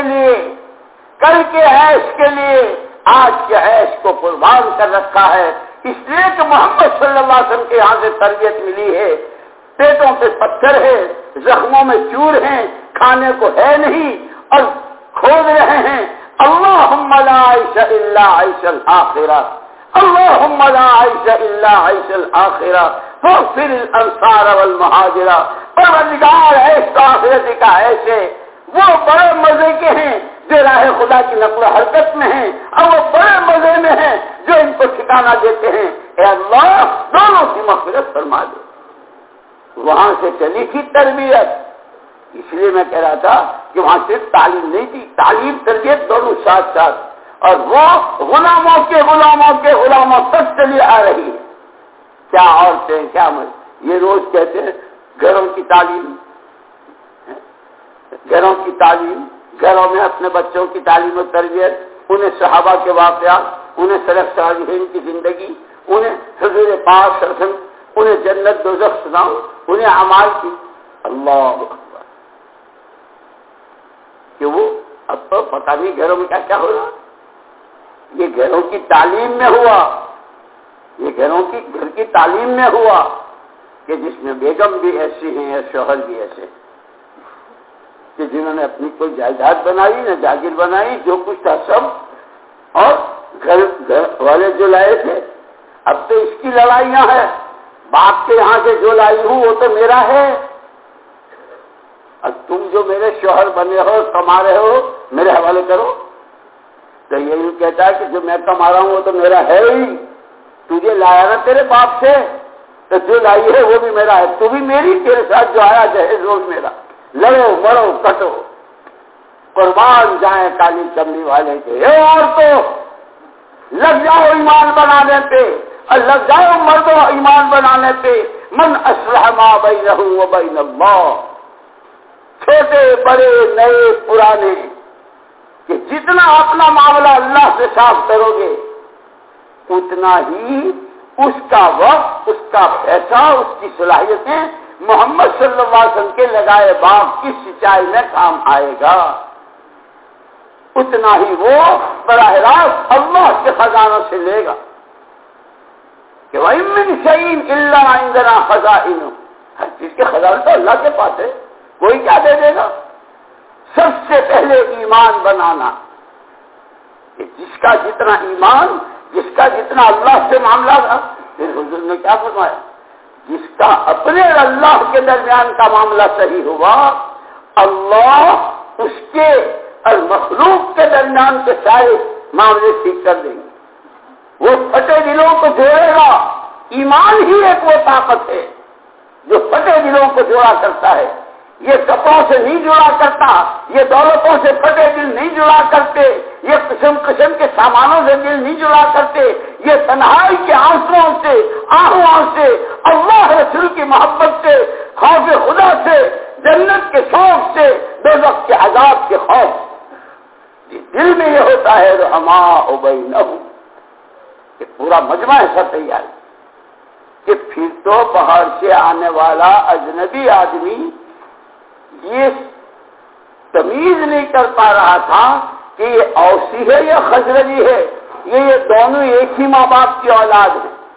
لیے آج کے عیش کو قربان کر رکھا ہے، اس لیے کہ محمد صلی اللہ علیہ وسلم کے یہاں سے تربیت ملی ہے، پیٹوں پہ پتھر ہے، زخموں میں چور ہیں، کھانے کو ہے نہیں اور کھود رہے ہیں، اللہم لا عیش الا عیش الآخرہ، اللہم لا عیش الا عیش الآخرہ فاغفر الانصار والمہاجرہ، پروردگار عیش تو آخرت کا عیش ہے، وہ بڑے مزے کے ہیں جو راہ خدا کی نقل و حرکت میں ہیں، اور وہ بڑے مزے میں ہیں جو ان کو ٹھکانہ دیتے ہیں، اے اللہ دونوں کی مغفرت فرما دے۔ وہاں سے چلی تھی تربیت، اس لیے میں کہہ رہا تھا کہ وہاں صرف تعلیم نہیں تھی، تعلیم تربیت دونوں ساتھ ساتھ، اور وہ غلاموں تک چلی آ رہی ہے۔ کیا عورتیں کیا یہ روز کہتے ہیں گھروں کی تعلیم، گھروں میں اپنے بچوں کی تعلیم و تربیت، انہیں صحابہ کے واقعات، انہیں سلف صالحین کی زندگی، انہیں حضور پاک صلی اللہ علیہ وسلم، انہیں جنت دوزخ سناؤ، انہیں اعمال کی، اللہ اکبر، کہ وہ اب تو پتہ نہیں گھروں میں کیا ہو رہا، یہ گھروں کی تعلیم میں ہوا، یہ گھر کی تعلیم میں ہوا کہ جس میں بیگم بھی ایسی ہیں اور شوہر بھی ایسے ہیں کہ جنہوں نے اپنی کوئی جائیداد بنائی نہ جاگیر بنائی، جو کچھ تھا سب، اور گھر والے جو لائے تھے، اب تو اس کی لڑائیاں ہیں، باپ کے یہاں سے جو لائی ہوں وہ تو میرا ہے، اور تم جو میرے شوہر بنے ہو کما رہے ہو میرے حوالے کرو، تو یہی کہتا ہے کہ جو میں کما رہا ہوں وہ تو میرا ہے ہی، تجھے لایا نا تیرے باپ سے تو جو لائی ہے وہ بھی میرا ہے، تو بھی میری، تیرے ساتھ جو آیا جہیز وہ بھی میرا، لڑو مرو کٹو، قربان جائیں کالی چمڑی والے کے، اے عورتوں لگ جاؤ ایمان بنانے پہ، اور لگ جاؤ مردوں ایمان بنانے پہ، من اصلح ما بینہ و بین اللہ، چھوٹے بڑے نئے پرانے، کہ جتنا اپنا معاملہ اللہ سے صاف کرو گے اتنا ہی اس کا وقت، اس کا پیسہ، اس کی صلاحیتیں محمد صلی اللہ علیہ وسلم کے لگائے باغ کی سچائی میں کام آئے گا، اتنا ہی وہ براہ راست اللہ کے خزانوں سے لے گا کہ وَإِن مِّن شَيْءٍ إِلَّا عِندَنَا خَزَائِنُهُ، ہر چیز کے خزانے تو اللہ کے پاس ہے، کوئی کیا دے دے گا؟ سب سے پہلے ایمان بنانا، کہ جس کا جتنا ایمان، جس کا جتنا اللہ سے معاملہ تھا، پھر حضور نے کیا فرمایا، جس کا اپنے اللہ کے درمیان کا معاملہ صحیح ہوا، اللہ اس کے اور مخلوق کے درمیان کے سارے معاملے ٹھیک کر دیں گے، وہ پھٹے دلوں کو جوڑے گا، ایمان ہی ایک وہ طاقت ہے جو پھٹے دلوں کو جوڑا کرتا ہے، یہ کپڑوں سے نہیں جڑا کرتا، یہ دولتوں سے پھٹے دل نہیں جڑا کرتے، یہ قسم قسم کے سامانوں سے دل نہیں جڑا کرتے، یہ تنہائی کے آنسوؤں سے، آہوں سے، اللہ رسول کی محبت سے، خوف خدا سے، جنت کے شوق سے، دوزخ کے عذاب کے خوف، دل میں یہ ہوتا ہے رحماء بینہم، کہ پورا مجمع ایسا تیار کہ پھر تو باہر سے آنے والا اجنبی آدمی یہ تمیز نہیں کر پا رہا تھا کہ یہ اوسی ہے یا خزرجی ہے، یہ دونوں ایک ہی ماں باپ کی اولاد ہے،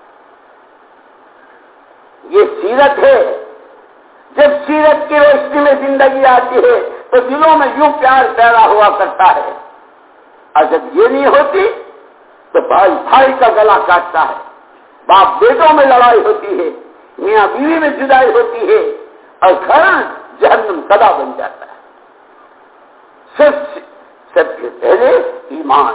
یہ سیرت ہے. جب سیرت کی روشنی میں زندگی آتی ہے تو دلوں میں یوں پیار پیدا ہوا کرتا ہے. اور جب یہ نہیں ہوتی تو بھائی بھائی کا گلا کاٹتا ہے، باپ بیٹوں میں لڑائی ہوتی ہے، میاں بیوی میں جدائی ہوتی ہے، اور گھر جہنم زدہ بن جاتا ہے. سب سے پہلے ایمان.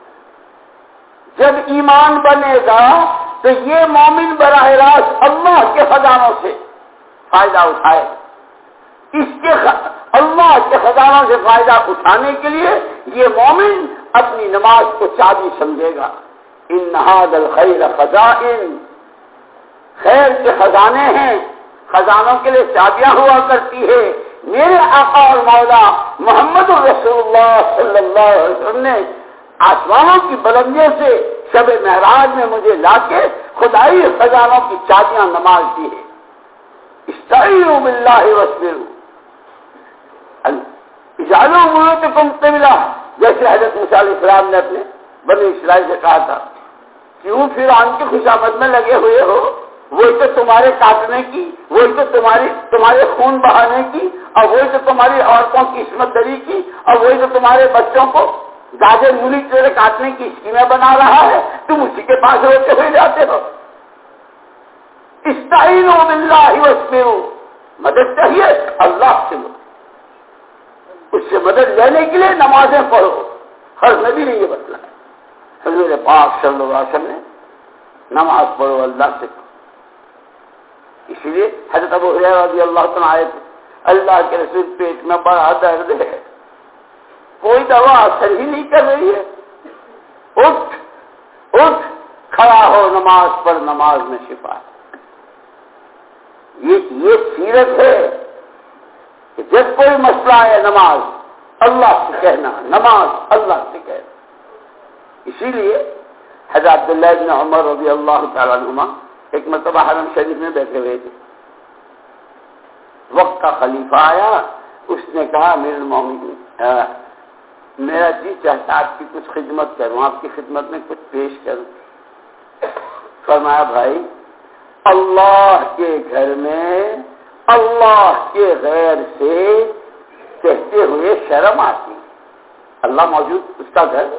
جب ایمان بنے گا تو یہ مومن براہ راست اللہ کے خزانوں سے فائدہ اٹھائے. اس کے اللہ کے خزانوں سے فائدہ اٹھانے کے لیے یہ مومن اپنی نماز کو چابی سمجھے گا. ان ھذا الخیر خزائن، خیر کے خزانے ہیں، خزانوں کے لیے چابیاں ہوا کرتی ہے. میرے آقا اور مولا محمد رسول اللہ صلی اللہ علیہ وسلم نے آسمانوں کی بلندیوں سے شب معراج میں مجھے لا کے خدائی خزانوں کی چابیاں نماز دی ہے. استعینوا باللہ واصبروا اجعلوا بیوتکم قبلہ، جیسے حضرت موسیٰ علیہ السلام نے اپنے بنی اسرائیل سے کہا تھا. کیوں پھر ان کی خوشامد میں لگے ہوئے ہو؟ وہی تو تمہارے کاٹنے کی، وہی تو تمہارے خون بہانے کی، اور وہی تو تمہاری عورتوں کی عصمت دری کی، اور وہی تو تمہارے بچوں کو گاجر مولی چورے کاٹنے کی اسکیمیں بنا رہا ہے. تم اسی کے پاس روتے ہوئے جاتے ہو. استعینوا باللہ واصبروا، مدد چاہیے اللہ سے لو. اس سے مدد لینے کے لیے نمازیں پڑھو. ہر نبی نے یہ بتلایا. حضور پاک صلی اللہ علیہ وسلم نے نماز پڑھو اللہ سے. اسی لیے حضرت ابو ہریرہ رضی اللہ تعالیٰ آئے تھے، اللہ کے رسول پیٹ میں بڑا درد ہے، کوئی دوا اثر ہی نہیں کر رہی ہے، اٹھ کھڑا ہو، نماز پڑھ، نماز میں شفا ہے. یہ سیرت ہے کہ جب کوئی مسئلہ ہے نماز اللہ سے کہنا، نماز اللہ سے کہنا. اسی لیے حضرت عبداللہ بن عمر رضی اللہ تعالیٰ عنہما ایک مرتبہ حرم شریف میں بیٹھے ہوئے تھے. وقت کا خلیفہ آیا، اس نے کہا امیر المومنین میرا جی چاہتا آپ کی کچھ خدمت کروں، آپ کی خدمت میں کچھ پیش کروں. فرمایا بھائی اللہ کے گھر میں اللہ کے غیر سے کہتے ہوئے شرم آتی. اللہ موجود، اس کا گھر.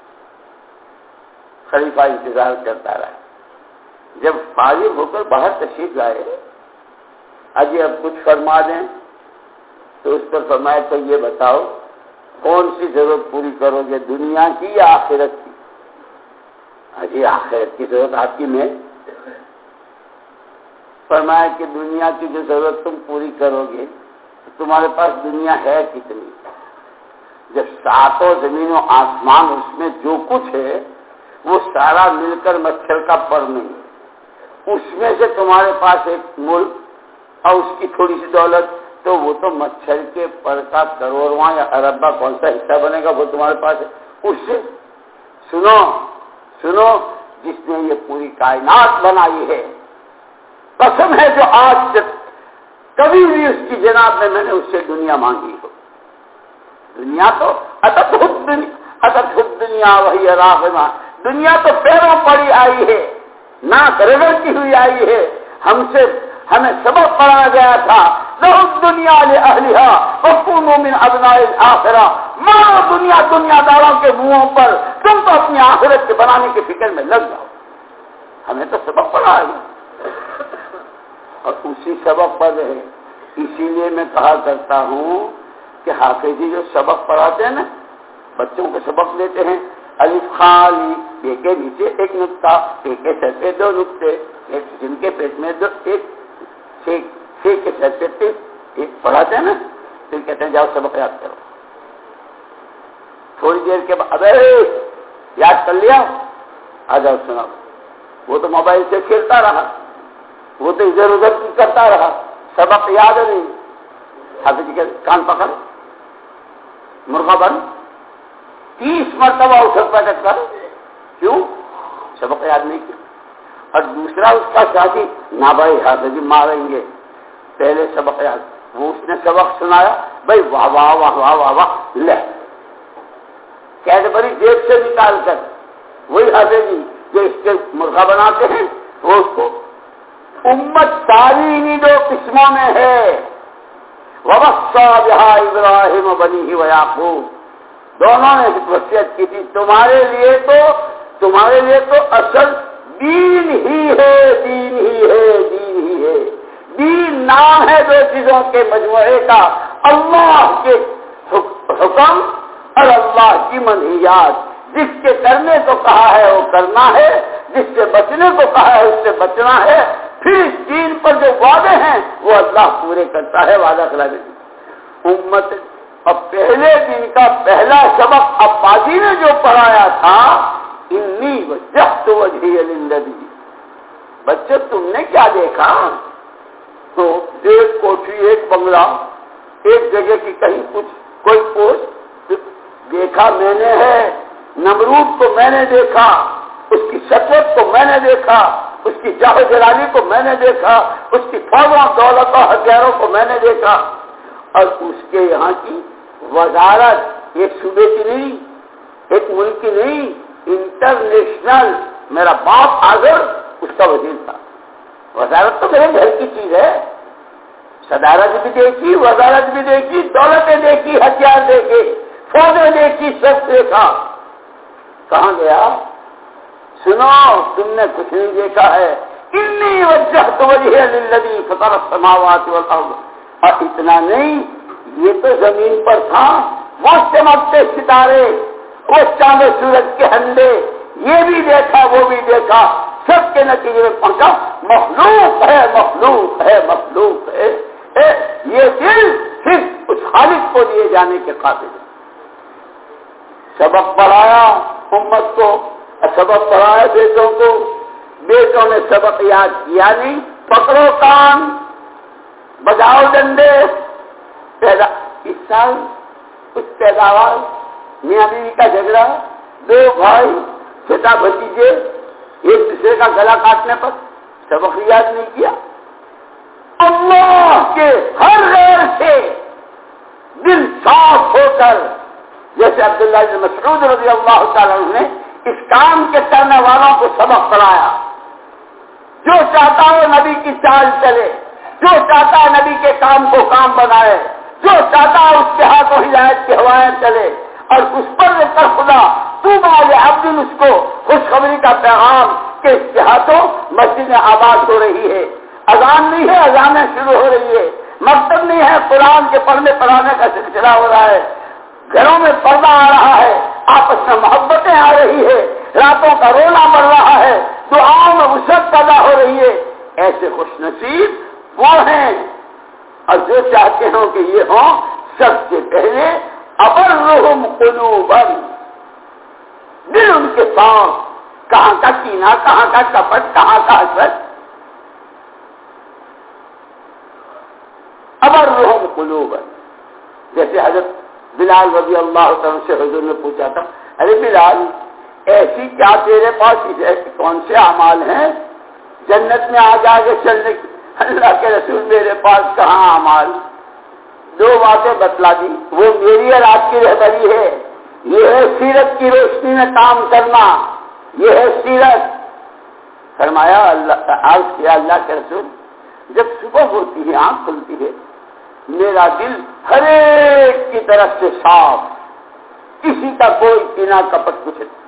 خلیفہ انتظار کرتا رہا. جب فارغ ہو کر باہر تشریف لائے، اجی اب کچھ فرما دیں، تو اس پر فرمایا تو یہ بتاؤ کون سی ضرورت پوری کرو گے، دنیا کی یا آخرت کی؟ اجی آخرت کی ضرورت آپ کی میں. فرمایا کہ دنیا کی جو ضرورت تم پوری کرو گے تو تمہارے پاس دنیا ہے کتنی؟ جب ساتوں زمین و آسمان اس میں جو کچھ ہے وہ سارا مل کر مچھر کا پر نہیں. اس میں سے تمہارے پاس ایک ملک اور اس کی تھوڑی سی دولت، تو وہ تو مچھر کے پر کا کروڑواں یا اربواں کون سا حصہ بنے گا، وہ تمہارے پاس ہے. اس سے سنو جس نے یہ پوری کائنات بنائی ہے، قسم ہے جو آج تک کبھی بھی اس کی جناب میں نے اس سے دنیا مانگی ہو. دنیا تو اتت دنیا وہی راغمہ، دنیا تو پیروں پڑی آئی ہے، ناک رگڑتی ہوئی آئی ہے. ہمیں سبق پڑھایا گیا تھا لو الدنیا لأہلہا وکونوا من ابناء الآخرہ. مارو دنیا داروں کے منہوں پر، تم تو اپنی آخرت کے بنانے کی فکر میں لگ جاؤ. ہمیں تو سبق پڑھایا گیا اور اسی سبق پر رہے. اسی لیے میں کہا کرتا ہوں کہ حافظ جی جو سبق پڑھاتے ہیں نا، بچوں کو سبق دیتے ہیں، الف خالی یہ کے نیچے ایک نقطہ، ایک کے سر پہ دو نقطے، ایک جن کے پیٹ میں دو، ایک کے سر پہ ایک پڑھاتے ہیں نا، پھر کہتے ہیں جاؤ سبق یاد کرو. تھوڑی دیر کے بعد ابے یاد کر لیا، آ جاؤ سناؤ. وہ تو موبائل سے کھیلتا رہا، وہ تو ادھر ادھر کرتا رہا، سبق یاد نہیں. حافظ جی کے کان پکڑ، مرغا بن 30 مرتبہ اٹھک بیٹھک کر. کیوں؟ سبق یاد نہیں کیا. اور دوسرا اس کا ساتھی، نہ بھائی حافظ جی ماریں گے، پہلے سبق یاد. وہ اس نے سبق سنایا، بھائی واہ واہ واہ واہ واہ واہ، لے کیڈبری جیب سے نکال کر وہی حافظ جی جو اس کے مرغا بناتے ہیں وہ اس کو امت ساری انہی دو قسموں میں ہے. وَوَصَّى بِهَا إِبْرَاهِيمُ بَنِيهِ وَيَعْقُوبُ. دونوں نے وصیت کی تھی تمہارے لیے تو اصل دین ہی ہے. دین نام ہے دو چیزوں کے مجموعے کا، اللہ کے حکم اور اللہ کی منہیات. جس کے کرنے کو کہا ہے وہ کرنا ہے، جس سے بچنے کو کہا ہے اس سے بچنا ہے. پھر اس دین پر جو وعدے ہیں وہ اللہ پورے کرتا ہے. وعدہ کرا دے امت. اب پہلے دن کا پہلا سبق اباجی نے جو پڑھایا تھا، انی وجہت وجہی للذی. بچے تم نے کیا دیکھا؟ تو ایک کوٹھی، ایک بنگلہ، ایک جگہ کی کہیں کچھ کوئی پوسٹ دیکھا میں نے ہے. نمرود کو میں نے دیکھا، اس کی شکوت کو میں نے دیکھا، اس کی جاہ جلالی کو میں نے دیکھا، اس کی فوجوں دولت اور ہتھیاروں کو میں نے دیکھا. اور اس کے یہاں کی وزارت ایک صوبے کی نہیں، ایک ملک کی نہیں، انٹرنیشنل. میرا باپ آگر اس کا وزیر تھا. وزارت تو میرے گھر کی چیز ہے. صدارت بھی دیکھی، وزارت بھی دیکھی، دولتیں دیکھی، ہتھیار دیکھے، فوجیں دیکھی، سب دیکھا. کہاں گیا؟ سنو، تم نے کچھ نہیں دیکھا ہے. انی وجہت وجہی للذی فطر السماوات والارض. اور اتنا نہیں، یہ تو زمین پر تھا، وہ چمکتے ستارے، وہ چاند و سورج کے ہنڈے، یہ بھی دیکھا وہ بھی دیکھا. سب کے نتیجے میں پہنچا مخلوق ہے. یہ دل صرف اس خالق کو دیے جانے کے قابل ہے. سبق پڑھایا امت کو، سبق پڑھایا بیٹوں کو. بیٹوں نے سبق یاد کیا نہیں. پکڑو کان، بجاؤ ڈنڈے. اس سال کچھ پیداوار، میاں بیوی کا جھگڑا، دو بھائی چھٹا بھتیجے ایک دوسرے کا گلا کاٹنے پر سبق یاد نہیں کیا. اللہ کے ہر غیر سے دل صاف ہو کر، جیسے عبداللہ بن مسعود رضی اللہ تعالیٰ عنہ نے اس کام کے کرنے والوں کو سبق پڑھایا. جو چاہتا ہے نبی کی چال چلے، جو چاہتا ہے نبی کے کام کو کام بنائے، جو چاہتا ہے اس کے ہاتھوں ہدایت کی ہوائیں چلے، اور اس پر کر خدا طوبیٰ لعبد اس کو خوشخبری کا پیغام کہ اس کے ہاتھوں مسجد آباد ہو رہی ہے. اذان نہیں ہے، اذانیں شروع ہو رہی ہے. مکتب نہیں ہے، قرآن کے پڑھنے پڑھانے کا سلسلہ ہو رہا ہے. گھروں میں پردہ آ رہا ہے، آپس میں محبتیں آ رہی ہے، راتوں کا رونا بڑھ رہا ہے، دعاؤں میں وسعت پیدا ہو رہی ہے. ایسے خوش نصیب وہ ہیں. اور جو چاہتے ہوں کہ یہ ہوں، سب سے پہلے ابرہم قلوبا، دل ان کے پاس. کہاں کا کینہ، کہاں کا کپٹ، کہاں کا حسد. ابرہم قلوبا. جیسے حضرت بلال رضی اللہ عنہ سے حضور نے پوچھا تھا، ارے بلال، ایسی کیا تیرے پاس ایسے کون سے اعمال ہیں جنت میں آگے آگے چلنے کی؟ اللہ کے رسول میرے پاس کہاں اعمال. دو باتیں بتلا دی. وہ میری اور آپ کی رہبری ہے. یہ ہے سیرت کی روشنی میں کام کرنا، یہ ہے سیرت. فرمایا عرض کیا اللہ کے رسول، جب صبح ہوتی ہے، آنکھ کھلتی ہے، میرا دل ہر ایک کی طرف سے صاف، کسی کا کوئی کینہ کپٹ کچھ نہیں.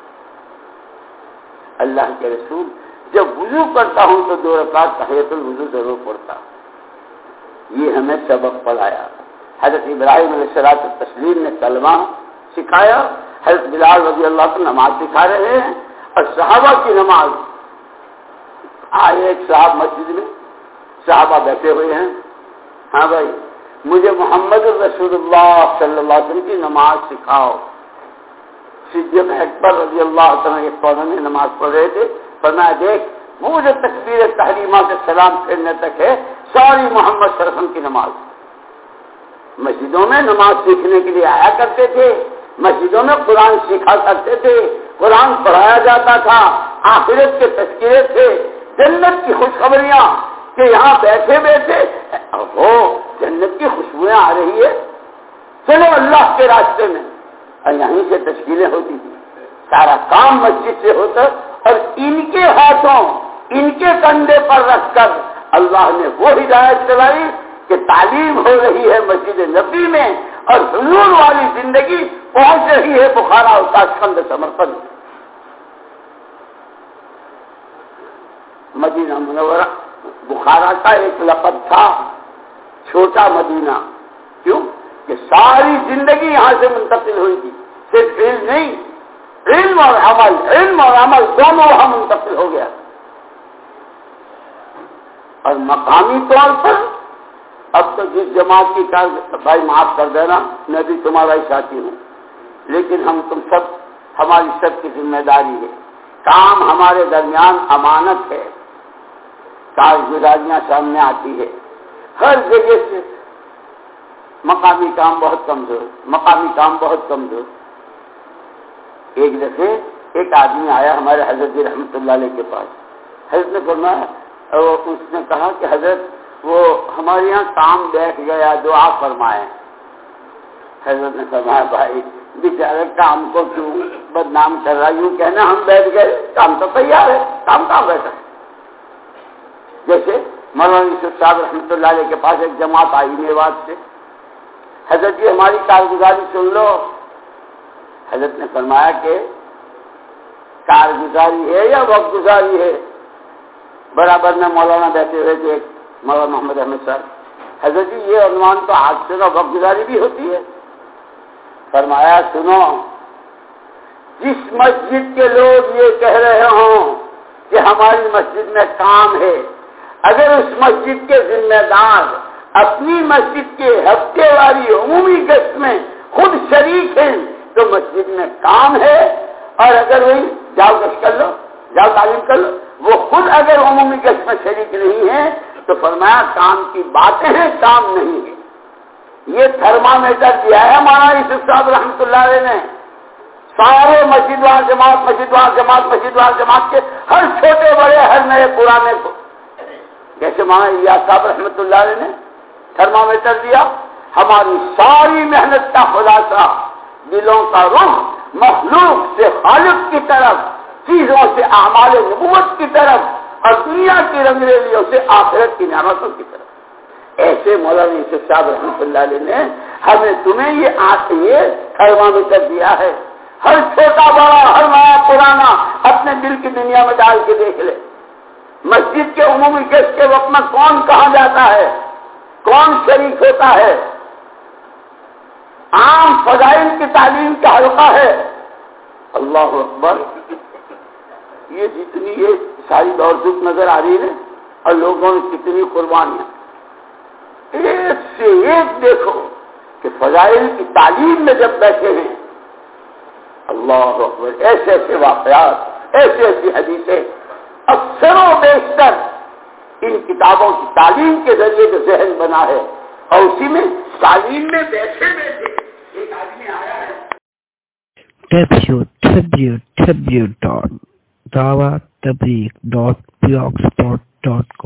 اللہ کے رسول، جب وضو کرتا ہوں تو 2 رکعت تحیۃ الوضو ضرور پڑھتا. یہ ہمیں سبق پڑھایا. حضرت ابراہیم علیہ السلام نے کلمہ سکھایا، حضرت بلال رضی اللہ عنہ نماز سکھا رہے ہیں، اور صحابہ کی نماز. آئے ایک صاحب مسجد میں، صحابہ بیٹھے ہوئے ہیں. ہاں بھائی، مجھے محمد رسول اللہ صلی اللہ علیہ وسلم کی نماز سکھاؤ. صدیق اکبر رضی اللہ عنہ ایک فوراً میں نماز پڑھ رہے تھے. فرمایا دیکھ، وہ جو تکبیر تحریمہ سے سلام پھیرنے تک ہے ساری محمد صلی اللہ علیہ وسلم کی نماز. مسجدوں میں نماز سیکھنے کے لیے آیا کرتے تھے، مسجدوں میں قرآن سیکھا کرتے تھے، قرآن پڑھایا جاتا تھا، آخرت کے تذکرے تھے، جنت کی خوشخبریاں کہ یہاں بیٹھے بیٹھے ہو جنت کی خوشبوئیں آ رہی ہے، چلو اللہ کے راستے میں. اور یہیں سے تشکیلیں ہوتی تھی. سارا کام مسجد سے ہوتا، اور ان کے ہاتھوں ان کے کندھے پر رکھ کر اللہ نے وہ ہدایت چلائی کہ تعلیم ہو رہی ہے مسجد نبوی میں اور حضور والی زندگی پہنچ رہی ہے بخارا اور تاشقند سمرقند۔ مدینہ منورہ بخارا کا ایک لقب تھا چھوٹا مدینہ، کیوں کہ ساری زندگی یہاں سے منتقل ہوئی تھی، صرف علم نہیں، علم اور عمل دونوں وہاں منتقل ہو گیا۔ اور مقامی طور پر اب تو جس جماعت کی بھائی معاف کر دینا، میں بھی تمہارا ہی ساتھی ہوں، لیکن ہم تم سب ہماری سب کی ذمہ داری ہے، کام ہمارے درمیان امانت ہے، کارگزاریاں سامنے آتی ہے، ہر جگہ سے مقامی کام بہت کمزور۔ ایک دفعہ ایک آدمی آیا ہمارے حضرت رحمۃ اللہ علیہ کے پاس، حضرت نے فرمایا، اس نے کہا کہ حضرت وہ ہمارے یہاں کام بیٹھ گیا، دعا فرمائیں۔ حضرت نے فرمایا بھائی بیچارے کام کو کیوں بدنام کر رہا، یوں کہنا ہم بیٹھ گئے، کام تو تیار ہے، کام کہاں بیٹھا ہے۔ جیسے مولانا یوسف صاحب رحمۃ اللہ علیہ کے پاس ایک جماعت آئی میوات سے، حضرت جی ہماری کارگزاری سن لو۔ حضرت نے فرمایا کہ کارگزاری ہے یا وقت گزاری ہے؟ برابر میں مولانا بیٹھے ہوئے تھے، مولانا محمد احمد صاحب، حضرت جی یہ عنوان تو آج سے وقت گزاری بھی ہوتی ہے۔ فرمایا سنو، جس مسجد کے لوگ یہ کہہ رہے ہوں کہ ہماری مسجد میں کام ہے، اگر اس مسجد کے ذمہ دار اپنی مسجد کے ہفتے والی عمومی گشت میں خود شریک ہیں تو مسجد میں کام ہے، اور اگر وہی جاؤ گشت کر لو، جاؤ تعلیم کر لو، وہ خود اگر عمومی گشت میں شریک نہیں ہے تو فرمایا کام کی باتیں ہیں، کام نہیں ہے۔ یہ تھرمامیٹر دیا ہے مولانا یوسف صاحب رحمۃ اللہ علیہ نے، سارے مسجد وال جماعت کے ہر چھوٹے بڑے، ہر نئے پرانے کو، جیسے مولانا الیاس صاحب رحمۃ اللہ علیہ نے تھرمامیٹر دیا، ہماری ساری محنت کا خلاصہ، دلوں کا رخ مخلوق سے خالق کی طرف، چیزوں سے اعمال نبوت کی طرف، اور دنیا کی رنگریلیوں سے آخرت کی نعمتوں کی طرف۔ ایسے مولانا یوسف صاحب رحمۃ اللہ علیہ نے ہمیں تمہیں یہ تھرمامیٹر دیا ہے، ہر چھوٹا بڑا، ہر نیا پرانا اپنے دل کی دنیا میں ڈال کے دیکھ لے، مسجد کے عمومی گشت کے وقت میں کون کہاں جاتا ہے، کون شریک ہوتا ہے، عام فضائل کی تعلیم کا حلقہ ہے۔ اللہ اکبر، یہ جتنی یہ ساری دور دکھ نظر آ رہی ہے اور لوگوں نے کتنی قربانیاں، ایک سے ایک دیکھو کہ فضائل کی تعلیم میں جب بیٹھے ہیں، اللہ اکبر، ایسے ایسے واقعات، ایسی ایسی حدیثیں، اکثر و بیشتر ان کتابوں کی تعلیم کے ذریعے جو ذہن بنا ہے، اور اسی میں تعلیم میں بیٹھے ایک آدمی آیا ہے۔ www.dawattableek.blogspot.com